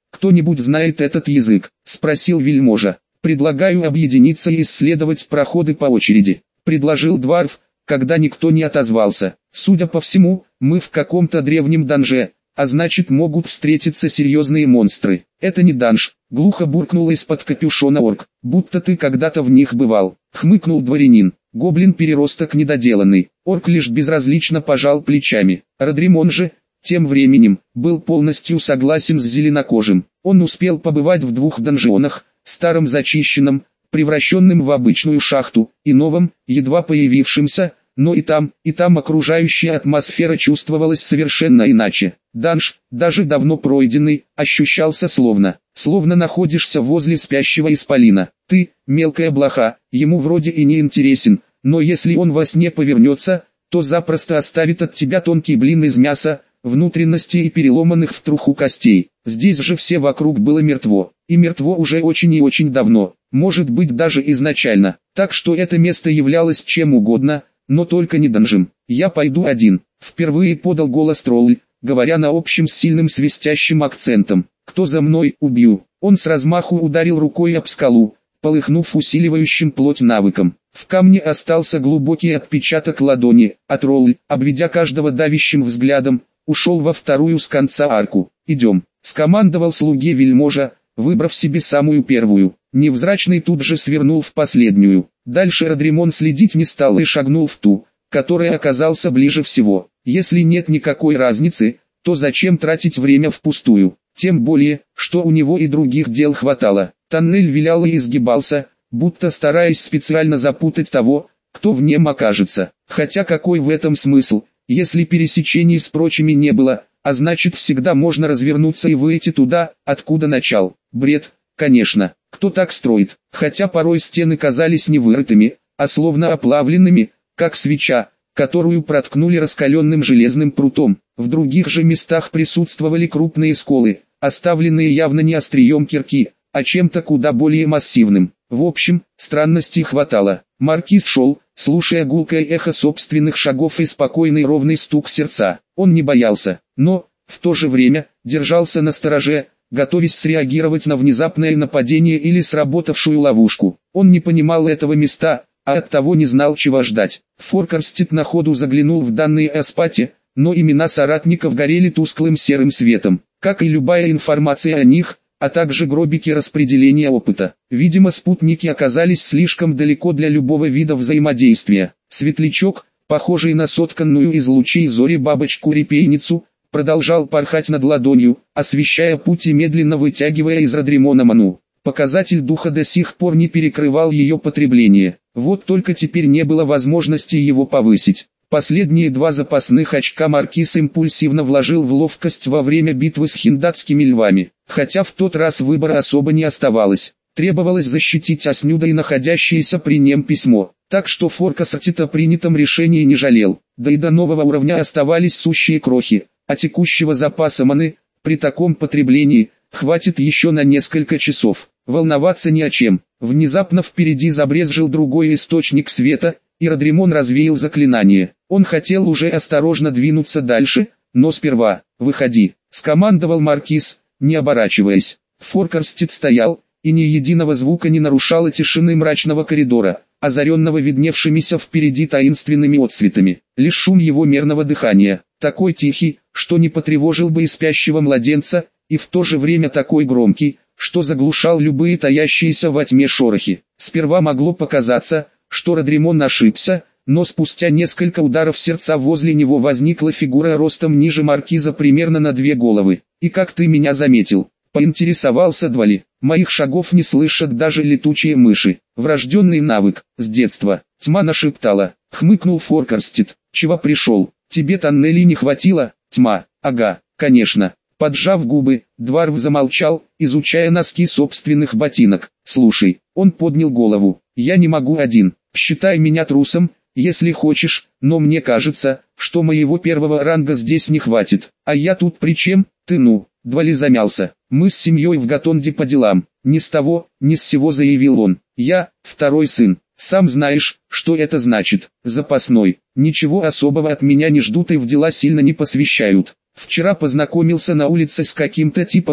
«Кто-нибудь знает этот язык?» — спросил вельможа. «Предлагаю объединиться и исследовать проходы по очереди», — предложил Дварф, когда никто не отозвался. «Судя по всему, мы в каком-то древнем данже, а значит могут встретиться серьезные монстры». «Это не данж», — глухо буркнул из-под капюшона орк, «будто ты когда-то в них бывал», — хмыкнул дворянин. Гоблин-переросток недоделанный. Орк лишь безразлично пожал плечами. Родримон же, тем временем, был полностью согласен с зеленокожим. Он успел побывать в двух донжонах, старом зачищенном, превращенным в обычную шахту, и новом, едва появившемся, но и там, и там окружающая атмосфера чувствовалась совершенно иначе. Данж, даже давно пройденный, ощущался словно, словно находишься возле спящего исполина. Ты, мелкая блоха, ему вроде и не интересен, но если он во сне повернется, то запросто оставит от тебя тонкий блин из мяса, внутренностей и переломанных в труху костей. Здесь же все вокруг было мертво, и мертво уже очень и очень давно, может быть даже изначально, так что это место являлось чем угодно, но только не данжем. «Я пойду один», — впервые подал голос тролль, говоря на общем с сильным свистящим акцентом. «Кто за мной, убью». Он с размаху ударил рукой об скалу, полыхнув усиливающим плоть навыком. В камне остался глубокий отпечаток ладони, а тролль, обведя каждого давящим взглядом, ушел во вторую с конца арку. «Идем», — скомандовал слуге вельможа, выбрав себе самую первую. Невзрачный тут же свернул в последнюю. Дальше Родримон следить не стал и шагнул в ту, которая оказался ближе всего. Если нет никакой разницы, то зачем тратить время впустую? Тем более, что у него и других дел хватало. Тоннель вилял и изгибался, будто стараясь специально запутать того, кто в нем окажется. Хотя какой в этом смысл, если пересечений с прочими не было, а значит всегда можно развернуться и выйти туда, откуда начал. Бред, конечно, кто так строит, хотя порой стены казались не вырытыми, а словно оплавленными, как свеча, которую проткнули раскаленным железным прутом. В других же местах присутствовали крупные сколы, оставленные явно не острием кирки, а чем-то куда более массивным. В общем, странностей хватало. Маркиз шел, слушая гулкое эхо собственных шагов и спокойный ровный стук сердца. Он не боялся, но, в то же время, держался настороже, готовясь среагировать на внезапное нападение или сработавшую ловушку. Он не понимал этого места, а оттого не знал, чего ждать. Форкарстед на ходу заглянул в данные о спате, но имена соратников горели тусклым серым светом, как и любая информация о них, а также гробики распределения опыта. Видимо, спутники оказались слишком далеко для любого вида взаимодействия. Светлячок, похожий на сотканную из лучей зори бабочку-репейницу, продолжал порхать над ладонью, освещая путь и медленно вытягивая из Родримона ману. Показатель духа до сих пор не перекрывал ее потребление. Вот только теперь не было возможности его повысить. Последние два запасных очка Маркиз импульсивно вложил в ловкость во время битвы с хиндатскими львами. Хотя в тот раз выбора особо не оставалось. Требовалось защитить Аснюда и находящееся при нем письмо. Так что Форкарстед о принятом решении не жалел. Да и до нового уровня оставались сущие крохи. А текущего запаса маны, при таком потреблении, хватит еще на несколько часов. Волноваться ни о чем. Внезапно впереди забрезжил другой источник света, и Родримон развеял заклинание. Он хотел уже осторожно двинуться дальше, но сперва «выходи», — скомандовал Маркиз, не оборачиваясь. Форкарстед стоял, и ни единого звука не нарушало тишины мрачного коридора, озаренного видневшимися впереди таинственными отсветами. Лишь шум его мерного дыхания, такой тихий, что не потревожил бы и спящего младенца, и в то же время такой громкий, что заглушал любые таящиеся во тьме шорохи. Сперва могло показаться, что Родримон ошибся, но спустя несколько ударов сердца возле него возникла фигура ростом ниже Маркиза примерно на две головы. «И как ты меня заметил?» — поинтересовался Двали. «Моих шагов не слышат даже летучие мыши. Врожденный навык, с детства». Тьма нашептала. Хмыкнул Форкарстед. «Чего пришел? Тебе тоннелей не хватило?» Тьма. «Ага, конечно». Поджав губы, Дварф замолчал, изучая носки собственных ботинок. «Слушай», — он поднял голову, — «я не могу один. Считай меня трусом, если хочешь, но мне кажется, что моего первого ранга здесь не хватит. А я тут при чем? Ты ну». Двали замялся. «Мы с семьей в Гатонде по делам». «Ни с того, ни с сего», заявил он. «Я, второй сын. Сам знаешь, что это значит. Запасной. Ничего особого от меня не ждут и в дела сильно не посвящают. Вчера познакомился на улице с каким-то типом,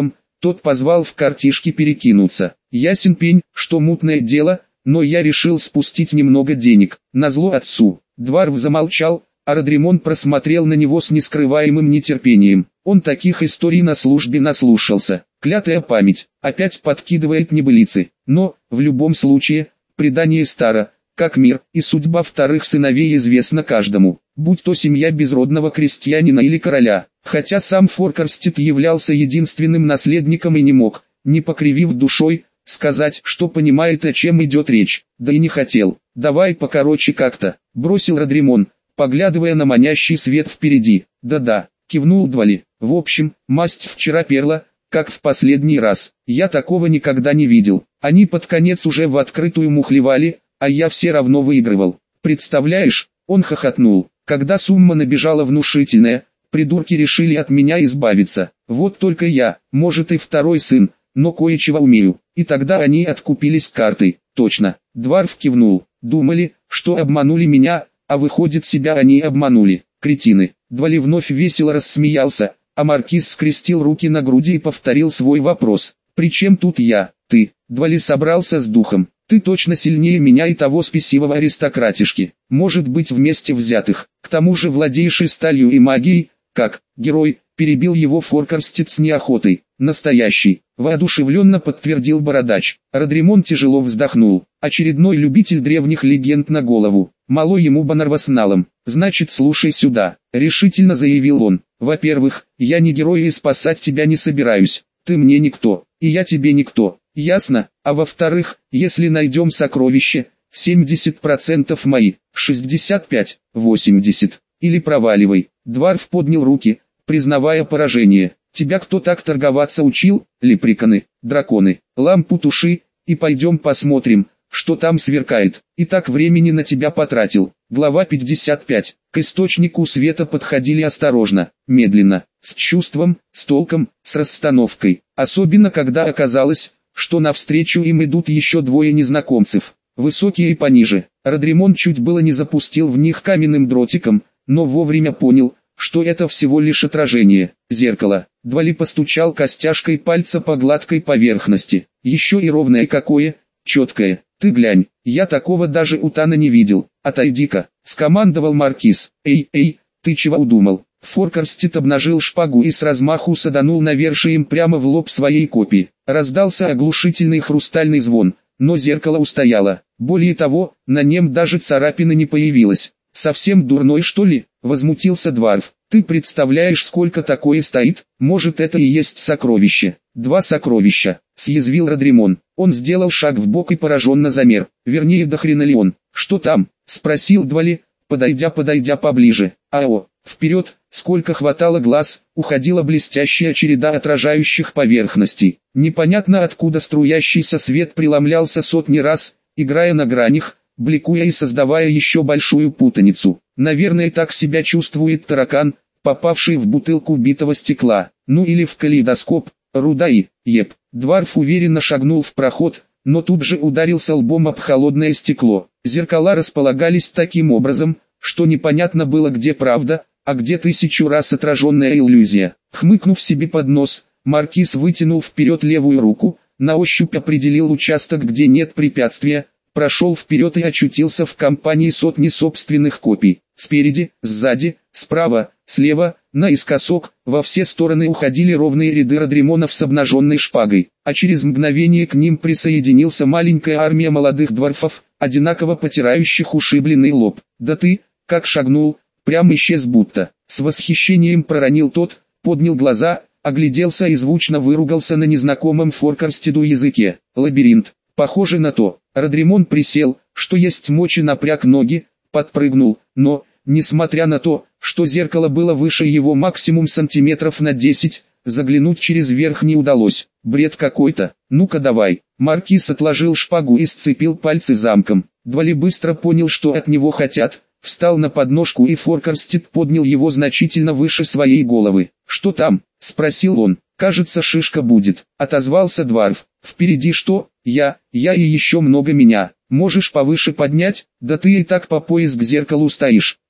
Тот позвал в картишки перекинуться. Ясен пень, что мутное дело, но я решил спустить немного денег, назло отцу. Дварф замолчал, а Родримон просмотрел на него с нескрываемым нетерпением. Он таких историй на службе наслушался. Клятая память, опять подкидывает небылицы. Но, в любом случае, предание старо, как мир, и судьба вторых сыновей известна каждому, будь то семья безродного крестьянина или короля. Хотя сам Форкарстед являлся единственным наследником и не мог, не покривив душой, сказать, что понимает, о чем идет речь, да и не хотел. «Давай покороче как-то», — бросил Родримон, поглядывая на манящий свет впереди. «Да-да», — кивнул Двали. «В общем, масть вчера перла, как в последний раз. Я такого никогда не видел. Они под конец уже в открытую мухлевали, а я все равно выигрывал. Представляешь?» Он хохотнул. «Когда сумма набежала внушительная, придурки решили от меня избавиться. Вот только я, может и второй сын, но кое-чего умею». И тогда они откупились картой. «Точно», — Дварф кивнул. «Думали, что обманули меня, а выходит, себя они обманули. Кретины». Двали вновь весело рассмеялся, а Маркиз скрестил руки на груди и повторил свой вопрос. «При чем тут я, ты?» Двали собрался с духом. «Ты точно сильнее меня и того спесивого аристократишки, может быть вместе взятых, к тому же владеешь и сталью и магией, как, герой», перебил его Форкарстед с неохотой. «Настоящий», воодушевленно подтвердил бородач. Родримон тяжело вздохнул. Очередной любитель древних легенд на голову. Мало ему Банарвасналом. «Значит, слушай сюда», — решительно заявил он. «Во-первых, я не герой и спасать тебя не собираюсь. Ты мне никто, и я тебе никто. Ясно? А во-вторых, если найдем сокровище, семьдесят процентов мои, шестьдесят пять, восемьдесят, или проваливай». Дварф поднял руки, признавая поражение. «Тебя кто так торговаться учил? Лепреконы, драконы, лампу туши, и пойдем посмотрим, что там сверкает. И так времени на тебя потратил». Глава пятьдесят пять. К источнику света подходили осторожно, медленно, с чувством, с толком, с расстановкой. Особенно когда оказалось, что навстречу им идут еще двое незнакомцев, высокие и пониже. Родримон чуть было не запустил в них каменным дротиком, но вовремя понял, что это всего лишь отражение, зеркало. Двали постучал костяшкой пальца по гладкой поверхности. Еще и ровное какое, четкое. «Ты глянь, я такого даже у Тана не видел. Отойди-ка», — скомандовал Маркиз. «Эй, эй, ты чего удумал?» Форкарстед обнажил шпагу и с размаху саданул навершием прямо в лоб своей копии. Раздался оглушительный хрустальный звон, но зеркало устояло. Более того, на нем даже царапины не появилось. «Совсем дурной, что ли?» — возмутился Дварф. «Ты представляешь, сколько такое стоит? Может, это и есть сокровище?» «Два сокровища», — съязвил Родримон. Он сделал шаг вбок и пораженно замер. Вернее, до хрена ли он? «Что там?» — спросил Двали, подойдя подойдя поближе. «Ао!» Вперед, сколько хватало глаз, уходила блестящая череда отражающих поверхностей. Непонятно откуда струящийся свет преломлялся сотни раз, играя на гранях, бликуя и создавая еще большую путаницу. Наверное, так себя чувствует таракан, попавший в бутылку битого стекла, ну или в калейдоскоп. Руда и, еп. Дварф уверенно шагнул в проход, но тут же ударился лбом об холодное стекло. Зеркала располагались таким образом, что непонятно было, где правда, а где тысячу раз отраженная иллюзия. Хмыкнув себе под нос, Маркиз вытянул вперед левую руку, на ощупь определил участок, где нет препятствия, прошел вперед и очутился в компании сотни собственных копий. Спереди, сзади, справа, слева, наискосок, во все стороны уходили ровные ряды Родримонов с обнаженной шпагой, а через мгновение к ним присоединился маленькая армия молодых дворфов, одинаково потирающих ушибленный лоб. «Да ты, как шагнул, прям исчез будто». С восхищением проронил тот, поднял глаза, огляделся и звучно выругался на незнакомом Форкарстеду языке. «Лабиринт, похоже на то». Родримон присел, что есть мочи, напряг ноги, подпрыгнул, но, несмотря на то, что зеркало было выше его максимум сантиметров на десять, заглянуть через верх не удалось. «Бред какой-то, ну-ка давай». Маркиз отложил шпагу и сцепил пальцы замком. Двали быстро понял, что от него хотят, встал на подножку, и Форкарстед поднял его значительно выше своей головы. «Что там?» — спросил он. «Кажется, шишка будет», — отозвался Дварф. «Впереди что? Я, я и еще много меня. Можешь повыше поднять? Да ты и так по пояс к зеркалу стоишь».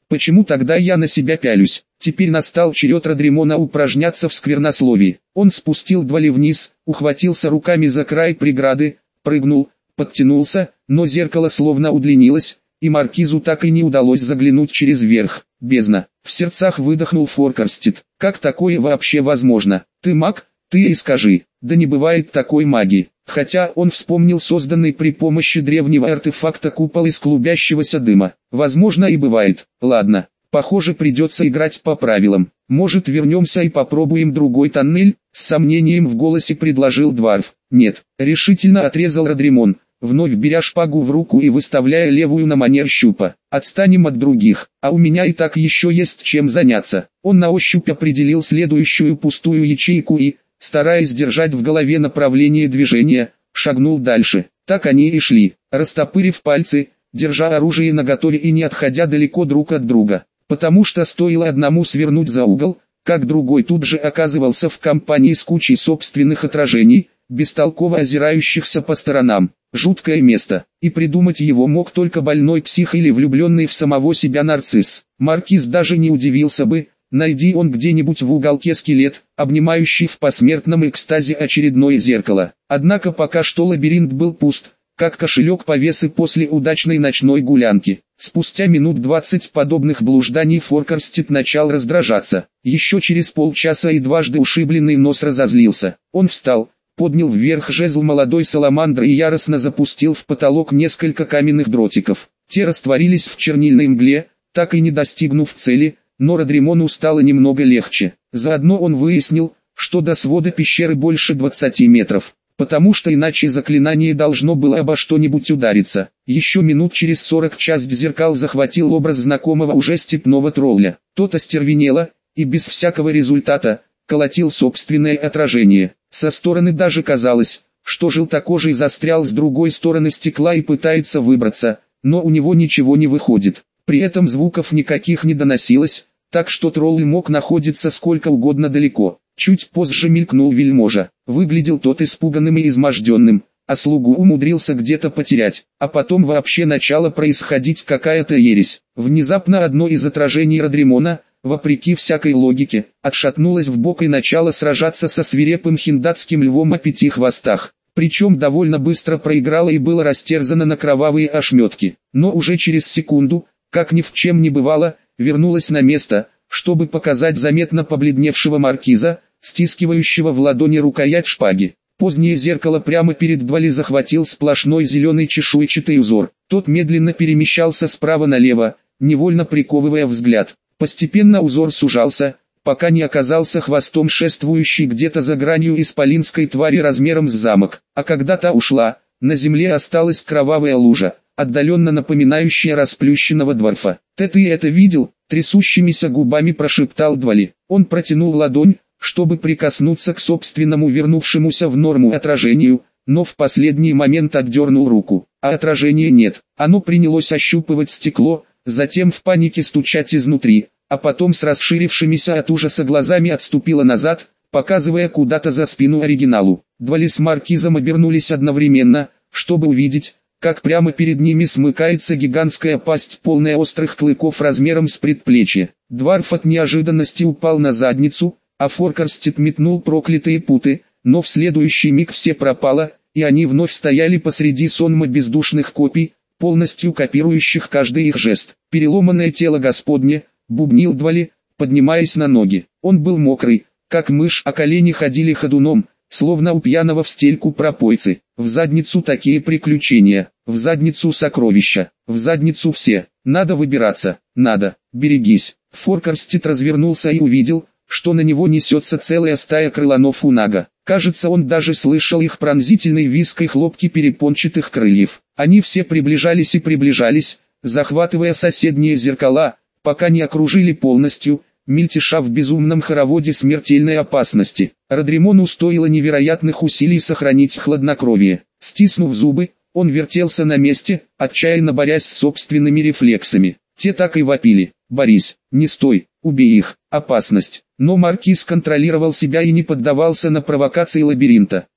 Почему тогда я на себя пялюсь? Теперь настал черед Родримона упражняться в сквернословии. Он спустил Двали вниз, ухватился руками за край преграды, прыгнул, подтянулся, но зеркало словно удлинилось, и маркизу так и не удалось заглянуть через верх. Бездна. В сердцах выдохнул Форкарстед. Как такое вообще возможно? Ты маг? Ты и скажи. Да не бывает такой магии. Хотя он вспомнил созданный при помощи древнего артефакта купол из клубящегося дыма. Возможно и бывает. Ладно, похоже придется играть по правилам. Может вернемся и попробуем другой тоннель? С сомнением в голосе предложил Дварф. Нет, решительно отрезал Родримон, вновь беря шпагу в руку и выставляя левую на манер щупа. Отстанем от других, а у меня и так еще есть чем заняться. Он на ощупь определил следующую пустую ячейку и, стараясь держать в голове направление движения, шагнул дальше. Так они и шли, растопырив пальцы, держа оружие наготове и не отходя далеко друг от друга. Потому что стоило одному свернуть за угол, как другой тут же оказывался в компании с кучей собственных отражений, бестолково озирающихся по сторонам. Жуткое место, и придумать его мог только больной псих или влюбленный в самого себя нарцисс. Маркиз даже не удивился бы, найди он где-нибудь в уголке скелет, обнимающий в посмертном экстазе очередное зеркало. Однако пока что лабиринт был пуст, как кошелек повесы после удачной ночной гулянки. Спустя минут двадцать подобных блужданий Форкарстед начал раздражаться. Еще через полчаса и дважды ушибленный нос разозлился. Он встал, поднял вверх жезл молодой саламандры и яростно запустил в потолок несколько каменных дротиков. Те растворились в чернильной мгле, так и не достигнув цели, но Родримону стало немного легче. Заодно он выяснил, что до свода пещеры больше двадцати метров, потому что иначе заклинание должно было обо что-нибудь удариться. Еще минут через сорок часть зеркал захватил образ знакомого уже степного тролля. Тот остервенело, и без всякого результата, колотил собственное отражение. Со стороны даже казалось, что желтокожий застрял с другой стороны стекла и пытается выбраться, но у него ничего не выходит. При этом звуков никаких не доносилось, так что тролль мог находиться сколько угодно далеко. Чуть позже мелькнул вельможа. Выглядел тот испуганным и изможденным, а слугу умудрился где-то потерять. А потом вообще начала происходить какая-то ересь. Внезапно одно из отражений Родримона, вопреки всякой логике, отшатнулось вбок и начало сражаться со свирепым хиндатским львом о пяти хвостах. Причем довольно быстро проиграло и было растерзано на кровавые ошметки. Но уже через секунду, как ни в чем не бывало, вернулось на место, чтобы показать заметно побледневшего маркиза, стискивающего в ладони рукоять шпаги. Позднее зеркало прямо перед Двали захватил сплошной зеленый чешуйчатый узор. Тот медленно перемещался справа налево, невольно приковывая взгляд. Постепенно узор сужался, пока не оказался хвостом шествующей где-то за гранью исполинской твари размером с замок. А когда та ушла, на земле осталась кровавая лужа, отдаленно напоминающая расплющенного дворфа. «Ты ты это видел?» — трясущимися губами прошептал Двали. Он протянул ладонь, чтобы прикоснуться к собственному вернувшемуся в норму отражению, но в последний момент отдернул руку. А отражения нет. Оно принялось ощупывать стекло, затем в панике стучать изнутри, а потом с расширившимися от ужаса глазами отступило назад, показывая куда-то за спину оригиналу. Двали с маркизом обернулись одновременно, чтобы увидеть, как прямо перед ними смыкается гигантская пасть, полная острых клыков размером с предплечье. Дварф от неожиданности упал на задницу, а Форкарстед метнул проклятые путы, но в следующий миг все пропало, и они вновь стояли посреди сонма бездушных копий, полностью копирующих каждый их жест. «Переломанное тело Господне», — бубнил Двали, поднимаясь на ноги. Он был мокрый, как мышь, а колени ходили ходуном, словно у пьяного в стельку пропойцы. В задницу такие приключения, в задницу сокровища, в задницу все. Надо выбираться, надо, берегись. Форкарстед развернулся и увидел, что на него несется целая стая крыланов унага. Кажется, он даже слышал их пронзительный визг и хлопки перепончатых крыльев. Они все приближались и приближались, захватывая соседние зеркала, пока не окружили полностью, мельтеша в безумном хороводе смертельной опасности. Родримону стоило невероятных усилий сохранить хладнокровие. Стиснув зубы, он вертелся на месте, отчаянно борясь с собственными рефлексами. Те так и вопили: «Борись, не стой, убей их, опасность». Но маркиз контролировал себя и не поддавался на провокации лабиринта.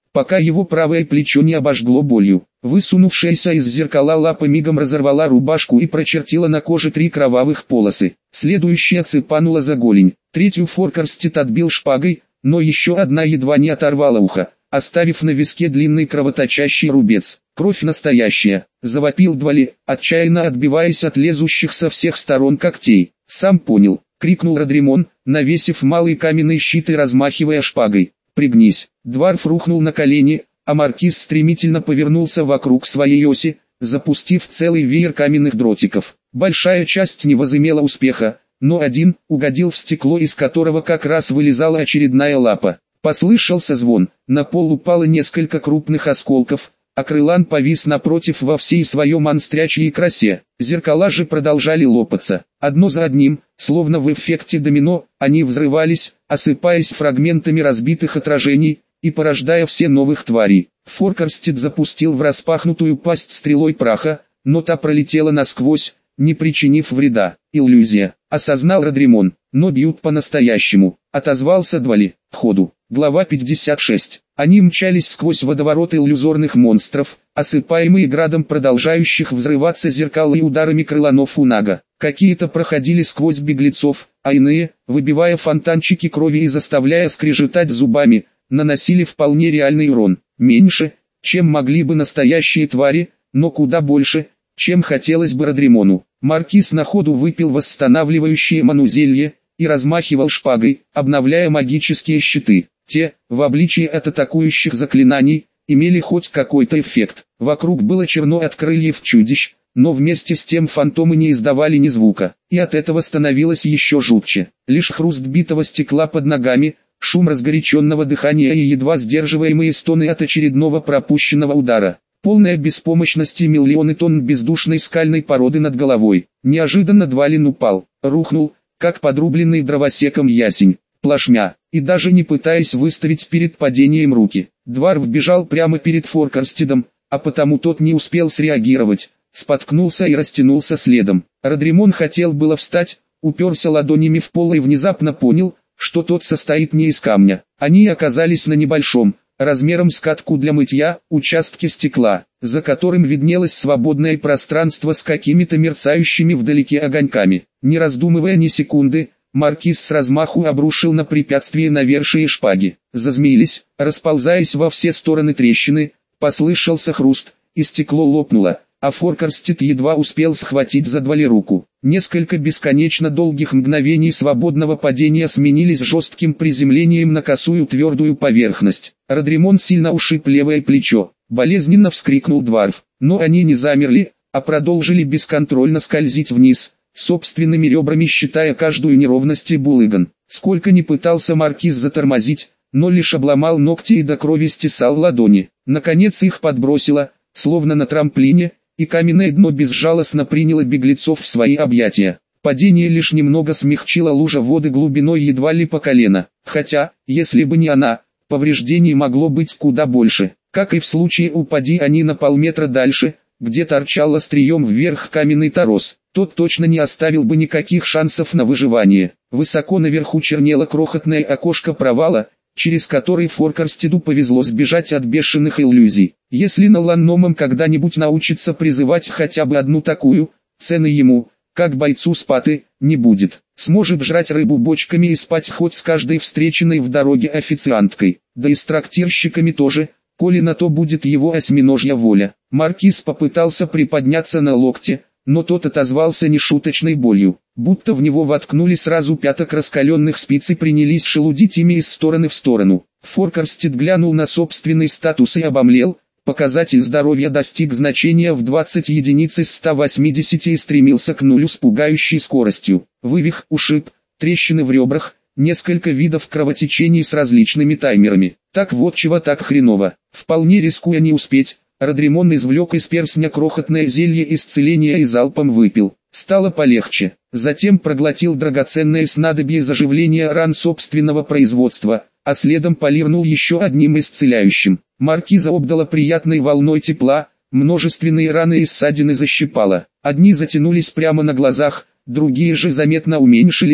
пока его правое плечо не обожгло болью. Высунувшаяся из зеркала лапа мигом разорвала рубашку и прочертила на коже три кровавых полосы. Следующая цепанула за голень. Третью Форкарстед отбил шпагой, но еще одна едва не оторвала ухо, оставив на виске длинный кровоточащий рубец. «Кровь настоящая!» — завопил Двали, отчаянно отбиваясь от лезущих со всех сторон когтей. «Сам понял!» — крикнул Родримон, навесив малый каменный щит и размахивая шпагой. «Пригнись!» Дварф рухнул на колени, а маркиз стремительно повернулся вокруг своей оси, запустив целый веер каменных дротиков. Большая часть не возымела успеха, но один угодил в стекло, из которого как раз вылезала очередная лапа. Послышался звон, на пол упало несколько крупных осколков, а крылан повис напротив во всей своей монстрячьей красе. Зеркала же продолжали лопаться. Одно за одним, словно в эффекте домино, они взрывались, осыпаясь фрагментами разбитых отражений и порождая все новых тварей. Форкарстед запустил в распахнутую пасть стрелой праха, но та пролетела насквозь, не причинив вреда. «Иллюзия», — осознал Родримон, — «но бьют по-настоящему», — отозвался Двали. «Ходу». Глава пятьдесят шесть. Они мчались сквозь водоворот иллюзорных монстров, осыпаемые градом продолжающих взрываться зеркал и ударами крыланов Унага. Какие-то проходили сквозь беглецов, а иные, выбивая фонтанчики крови и заставляя скрежетать зубами, наносили вполне реальный урон. Меньше, чем могли бы настоящие твари, но куда больше, чем хотелось бы Родримону. Маркиз на ходу выпил восстанавливающее манузелье и размахивал шпагой, обновляя магические щиты. Те, в обличии от атакующих заклинаний, имели хоть какой-то эффект. Вокруг было черно от крыльев чудищ, но вместе с тем фантомы не издавали ни звука, и от этого становилось еще жутче. Лишь хруст битого стекла под ногами, шум разгоряченного дыхания и едва сдерживаемые стоны от очередного пропущенного удара. Полная беспомощности миллионы тонн бездушной скальной породы над головой. Неожиданно Двалин упал, рухнул, как подрубленный дровосеком ясень, плашмя, и даже не пытаясь выставить перед падением руки. Дварф бежал прямо перед Форкарстедом, а потому тот не успел среагировать, споткнулся и растянулся следом. Родримон хотел было встать, уперся ладонями в пол и внезапно понял, что тот состоит не из камня. Они оказались на небольшом, размером с катку для мытья, участке стекла, за которым виднелось свободное пространство с какими-то мерцающими вдалеке огоньками. Не раздумывая ни секунды, маркиз с размаху обрушил на препятствие навершие шпаги. Зазмеились, расползаясь во все стороны трещины, послышался хруст, и стекло лопнуло, а Форкарстед едва успел схватить за Двали руку. Несколько бесконечно долгих мгновений свободного падения сменились жестким приземлением на косую твердую поверхность. Родримон сильно ушиб левое плечо. Болезненно вскрикнул Дварф, но они не замерли, а продолжили бесконтрольно скользить вниз, собственными ребрами считая каждую неровность и булыган. Сколько ни пытался маркиз затормозить, но лишь обломал ногти и до крови стесал ладони. Наконец их подбросило, словно на трамплине, и каменное дно безжалостно приняло беглецов в свои объятия. Падение лишь немного смягчило лужа воды глубиной едва ли по колено, хотя, если бы не она, повреждений могло быть куда больше. Как и в случае упади они на полметра дальше, где торчал острием вверх каменный торос, тот точно не оставил бы никаких шансов на выживание. Высоко наверху чернело крохотное окошко провала, через который Форкарстеду повезло сбежать от бешеных иллюзий. Если Наланномом когда-нибудь научится призывать хотя бы одну такую, цены ему, как бойцу Спаты, не будет. Сможет жрать рыбу бочками и спать хоть с каждой встреченной в дороге официанткой, да и с трактирщиками тоже, коли на то будет его осьминожья воля. Маркиз попытался приподняться на локте, но тот отозвался нешуточной болью, будто в него воткнули сразу пяток раскаленных спиц и принялись шелудить ими из стороны в сторону. Форкарстед глянул на собственный статус и обомлел, показатель здоровья достиг значения в двадцать единиц из ста восьмидесяти и стремился к нулю с пугающей скоростью. Вывих, ушиб, трещины в ребрах, несколько видов кровотечений с различными таймерами. Так вот чего так хреново. Вполне рискуя не успеть, Родримон извлек из перстня крохотное зелье исцеления и залпом выпил. Стало полегче. Затем проглотил драгоценное снадобье заживления ран собственного производства, а следом полирнул еще одним исцеляющим. Маркиза обдала приятной волной тепла, множественные раны и ссадины защипало. Одни затянулись прямо на глазах, другие же заметно уменьшились,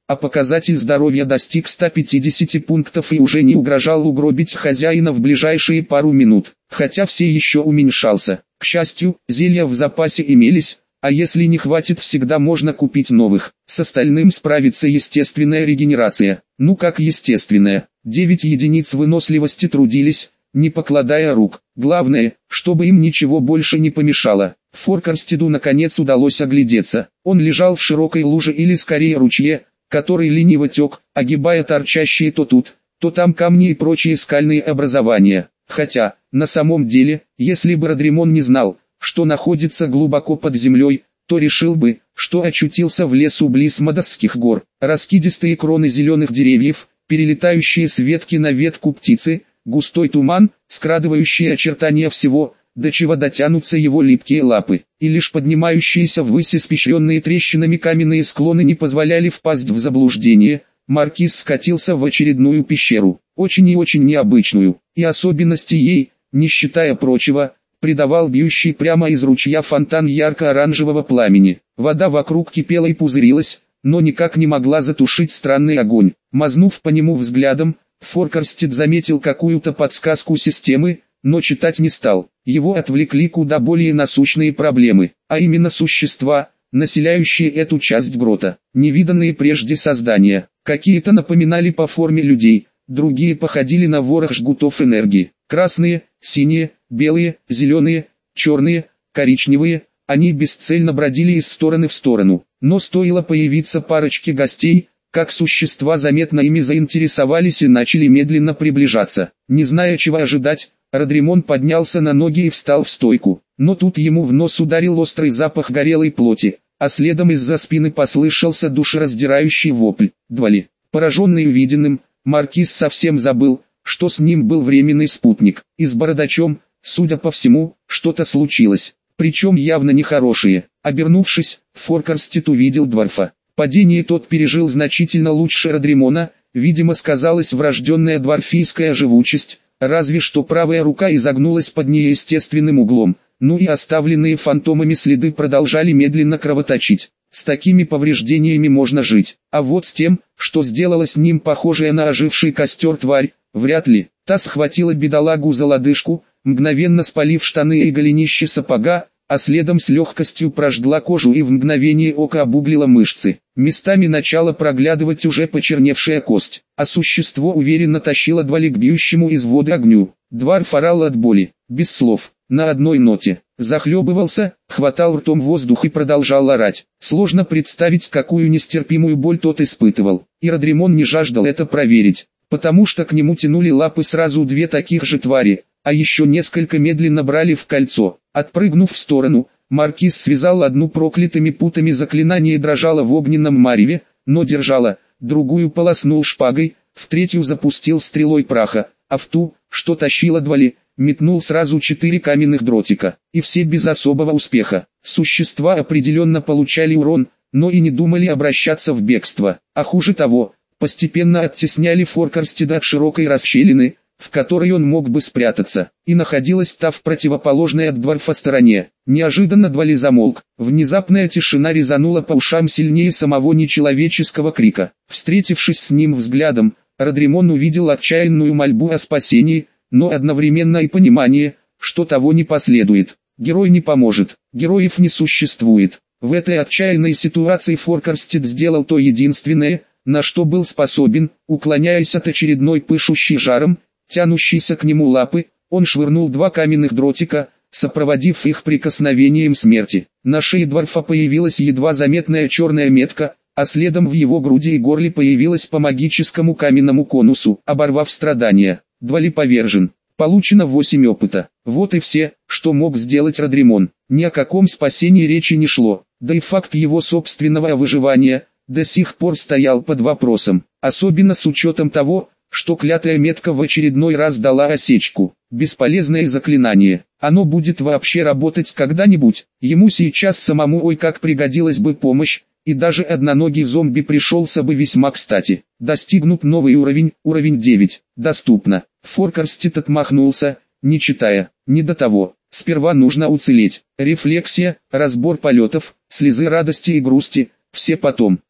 а показатель здоровья достиг ста пятидесяти пунктов и уже не угрожал угробить хозяина в ближайшие пару минут, хотя все еще уменьшался. К счастью, зелья в запасе имелись, а если не хватит, всегда можно купить новых. С остальным справится естественная регенерация. Ну как естественная? девять единиц выносливости трудились, не покладая рук. Главное, чтобы им ничего больше не помешало. Форкарстеду наконец удалось оглядеться. Он лежал в широкой луже или скорее ручье, который лениво тек, огибая торчащие то тут, то там камни и прочие скальные образования. Хотя, на самом деле, если бы Родримон не знал, что находится глубоко под землей, то решил бы, что очутился в лесу близ Мадасских гор. Раскидистые кроны зеленых деревьев, перелетающие с ветки на ветку птицы, густой туман, скрадывающий очертания всего, до чего дотянутся его липкие лапы, и лишь поднимающиеся ввысь испещренные трещинами каменные склоны не позволяли впасть в заблуждение. Маркиз скатился в очередную пещеру, очень и очень необычную, и особенности ей, не считая прочего, придавал бьющий прямо из ручья фонтан ярко-оранжевого пламени. Вода вокруг кипела и пузырилась, но никак не могла затушить странный огонь. Мазнув по нему взглядом, Форкарстед заметил какую-то подсказку системы, но читать не стал. Его отвлекли куда более насущные проблемы, а именно существа, населяющие эту часть грота. Невиданные прежде создания, какие-то напоминали по форме людей, другие походили на ворох жгутов энергии. Красные, синие, белые, зеленые, черные, коричневые, они бесцельно бродили из стороны в сторону. Но стоило появиться парочке гостей, как существа заметно ими заинтересовались и начали медленно приближаться. Не зная, чего ожидать, Родримон поднялся на ноги и встал в стойку. Но тут ему в нос ударил острый запах горелой плоти, а следом из-за спины послышался душераздирающий вопль. Двали. Пораженный увиденным, Маркиз совсем забыл, что с ним был временный спутник. И с бородачом, судя по всему, что-то случилось, причем явно нехорошее. Обернувшись, Форкарстед увидел Дварфа. Падение тот пережил значительно лучше Родримона, видимо сказалась врожденная дварфийская живучесть, разве что правая рука изогнулась под неестественным углом, ну и оставленные фантомами следы продолжали медленно кровоточить. С такими повреждениями можно жить, а вот с тем, что сделала с ним похожая на оживший костер тварь, вряд ли. Та схватила бедолагу за лодыжку, мгновенно спалив штаны и голенище сапога, а следом с легкостью прожгла кожу и в мгновение ока обуглила мышцы. Местами начала проглядывать уже почерневшая кость, а существо уверенно тащило Двали к бьющему из воды огню. Дварф орал от боли, без слов, на одной ноте. Захлебывался, хватал ртом воздух и продолжал орать. Сложно представить, какую нестерпимую боль тот испытывал. И Родримон не жаждал это проверить, потому что к нему тянули лапы сразу две таких же твари, а еще несколько медленно брали в кольцо. Отпрыгнув в сторону, Маркиз связал одну проклятыми путами заклинание и дрожала в огненном мареве, но держала, другую полоснул шпагой, в третью запустил стрелой праха, а в ту, что тащила Двали, метнул сразу четыре каменных дротика, и все без особого успеха. Существа определенно получали урон, но и не думали обращаться в бегство, а хуже того, постепенно оттесняли Форкарстеда от широкой расщелины, в которой он мог бы спрятаться, и находилась та в противоположной от Дварфа стороне. Неожиданно Двали замолк, внезапная тишина резанула по ушам сильнее самого нечеловеческого крика. Встретившись с ним взглядом, Родримон увидел отчаянную мольбу о спасении, но одновременно и понимание, что того не последует. Герой не поможет, героев не существует. В этой отчаянной ситуации Форкарстед сделал то единственное, на что был способен, уклоняясь от очередной пышущей жаром, тянущейся к нему лапы, он швырнул два каменных дротика, сопроводив их прикосновением смерти. На шее Дварфа появилась едва заметная черная метка, а следом в его груди и горле появилась по магическому каменному конусу, оборвав страдания. Двали повержен. Получено восемь опыта. Вот и все, что мог сделать Родримон. Ни о каком спасении речи не шло, да и факт его собственного выживания до сих пор стоял под вопросом, особенно с учетом того, что клятая метка в очередной раз дала осечку. Бесполезное заклинание. Оно будет вообще работать когда-нибудь. Ему сейчас самому ой как пригодилась бы помощь, и даже одноногий зомби пришелся бы весьма кстати. Достигнут новый уровень, уровень девять. Доступно. Форкарстед отмахнулся, не читая. Не до того. Сперва нужно уцелеть. Рефлексия, разбор полетов, слезы радости и грусти, все потом.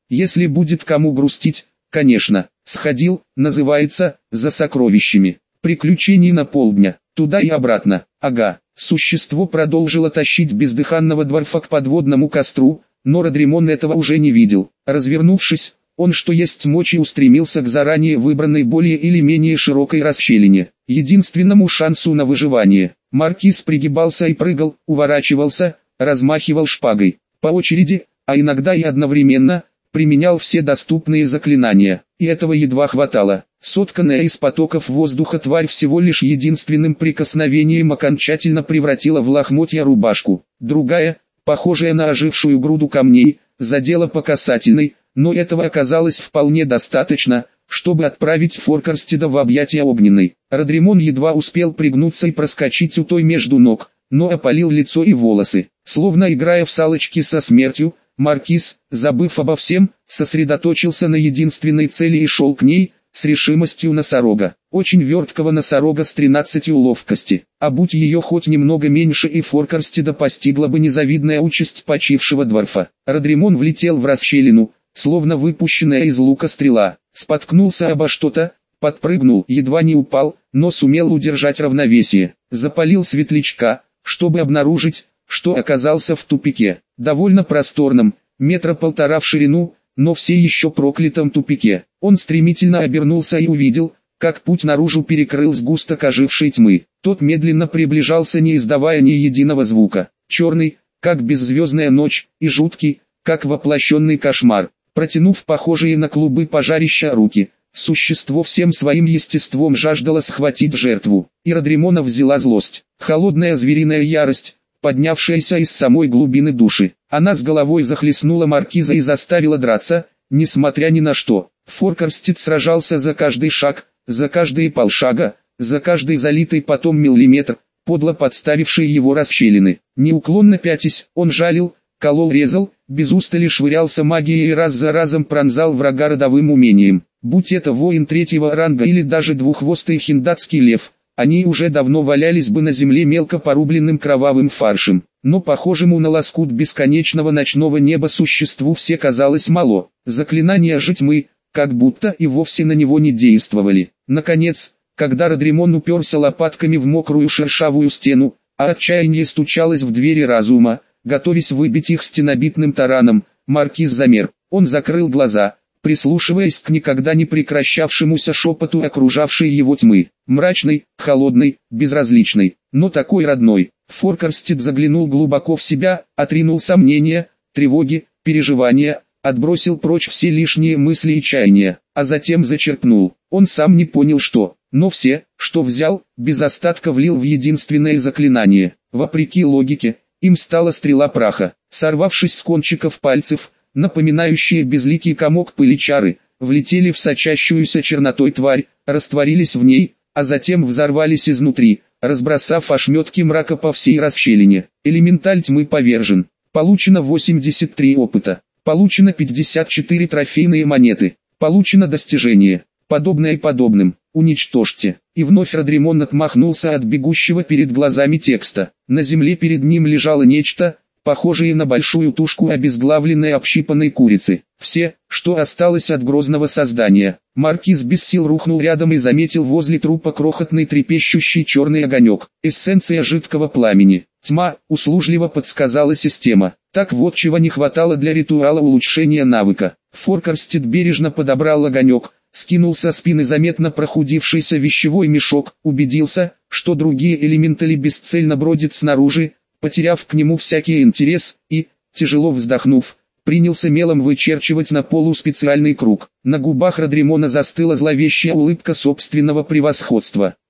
Если будет кому грустить, конечно, сходил, называется, за сокровищами. Приключений на полдня, туда и обратно. Ага, существо продолжило тащить бездыханного дворфа к подводному костру, но Родримон этого уже не видел. Развернувшись, он что есть мочи устремился к заранее выбранной более или менее широкой расщелине, единственному шансу на выживание. Маркиз пригибался и прыгал, уворачивался, размахивал шпагой, по очереди, а иногда и одновременно, применял все доступные заклинания, и этого едва хватало. Сотканная из потоков воздуха тварь всего лишь единственным прикосновением окончательно превратила в лохмотья рубашку. Другая, похожая на ожившую груду камней, задела по касательной, но этого оказалось вполне достаточно, чтобы отправить Форкарстеда в объятия огненной. Родримон едва успел пригнуться и проскочить у той между ног, но опалил лицо и волосы. Словно играя в салочки со смертью, Маркиз, забыв обо всем, сосредоточился на единственной цели и шел к ней, с решимостью носорога. Очень верткого носорога с тринадцатью ловкости. А будь ее хоть немного меньше, и Форкарстеда постигла бы незавидная участь почившего дворфа. Родримон влетел в расщелину, словно выпущенная из лука стрела, споткнулся обо что-то, подпрыгнул, едва не упал, но сумел удержать равновесие. Запалил светлячка, чтобы обнаружить, что оказался в тупике, довольно просторном, метра полтора в ширину, но все еще проклятом тупике. Он стремительно обернулся и увидел, как путь наружу перекрыл сгусток ожившей тьмы. Тот медленно приближался, не издавая ни единого звука. Черный, как беззвездная ночь, и жуткий, как воплощенный кошмар. Протянув похожие на клубы пожарища руки, существо всем своим естеством жаждало схватить жертву. И Родримона взяла злость, холодная звериная ярость, поднявшаяся из самой глубины души. Она с головой захлестнула маркиза и заставила драться, несмотря ни на что. Форкарстед сражался за каждый шаг, за каждые полшага, за каждый залитый потом миллиметр, подло подставивший его расщелины. Неуклонно пятясь, он жалил, колол, резал, без устали швырялся магией и раз за разом пронзал врага родовым умением. Будь это воин третьего ранга или даже двуххвостый хиндатский лев, они уже давно валялись бы на земле мелко порубленным кровавым фаршем. Но похожему на лоскут бесконечного ночного неба существу все казалось мало. Заклинания же тьмы, как будто и вовсе на него не действовали. Наконец, когда Родримон уперся лопатками в мокрую шершавую стену, а отчаяние стучалось в двери разума, готовясь выбить их стенобитным тараном, маркиз замер. Он закрыл глаза, прислушиваясь к никогда не прекращавшемуся шепоту окружавшей его тьмы. Мрачный, холодный, безразличный, но такой родной. Форкарстед заглянул глубоко в себя, отринул сомнения, тревоги, переживания, отбросил прочь все лишние мысли и чаяния, а затем зачерпнул. Он сам не понял что, но все, что взял, без остатка влил в единственное заклинание. Вопреки логике, им стала стрела праха, сорвавшись с кончиков пальцев, напоминающие безликий комок пыли чары, влетели в сочащуюся чернотой тварь, растворились в ней, а затем взорвались изнутри, разбросав ошметки мрака по всей расщелине. Элементаль тьмы повержен. Получено восемьдесят три опыта. Получено пятьдесят четыре трофейные монеты. Получено достижение, подобное подобным. Уничтожьте. И вновь Родримон отмахнулся от бегущего перед глазами текста. На земле перед ним лежало нечто, похожее на большую тушку обезглавленной общипанной курицы. Все, что осталось от грозного создания. Маркиз без сил рухнул рядом и заметил возле трупа крохотный трепещущий черный огонек. Эссенция жидкого пламени. Тьма, услужливо подсказала система. Так вот чего не хватало для ритуала улучшения навыка. Форкарстед бережно подобрал огонек, скинул со спины заметно прохудившийся вещевой мешок, убедился, что другие элементали бесцельно бродят снаружи, потеряв к нему всякий интерес, и, тяжело вздохнув, принялся мелом вычерчивать на полу специальный круг. На губах Родримона застыла зловещая улыбка собственного превосходства.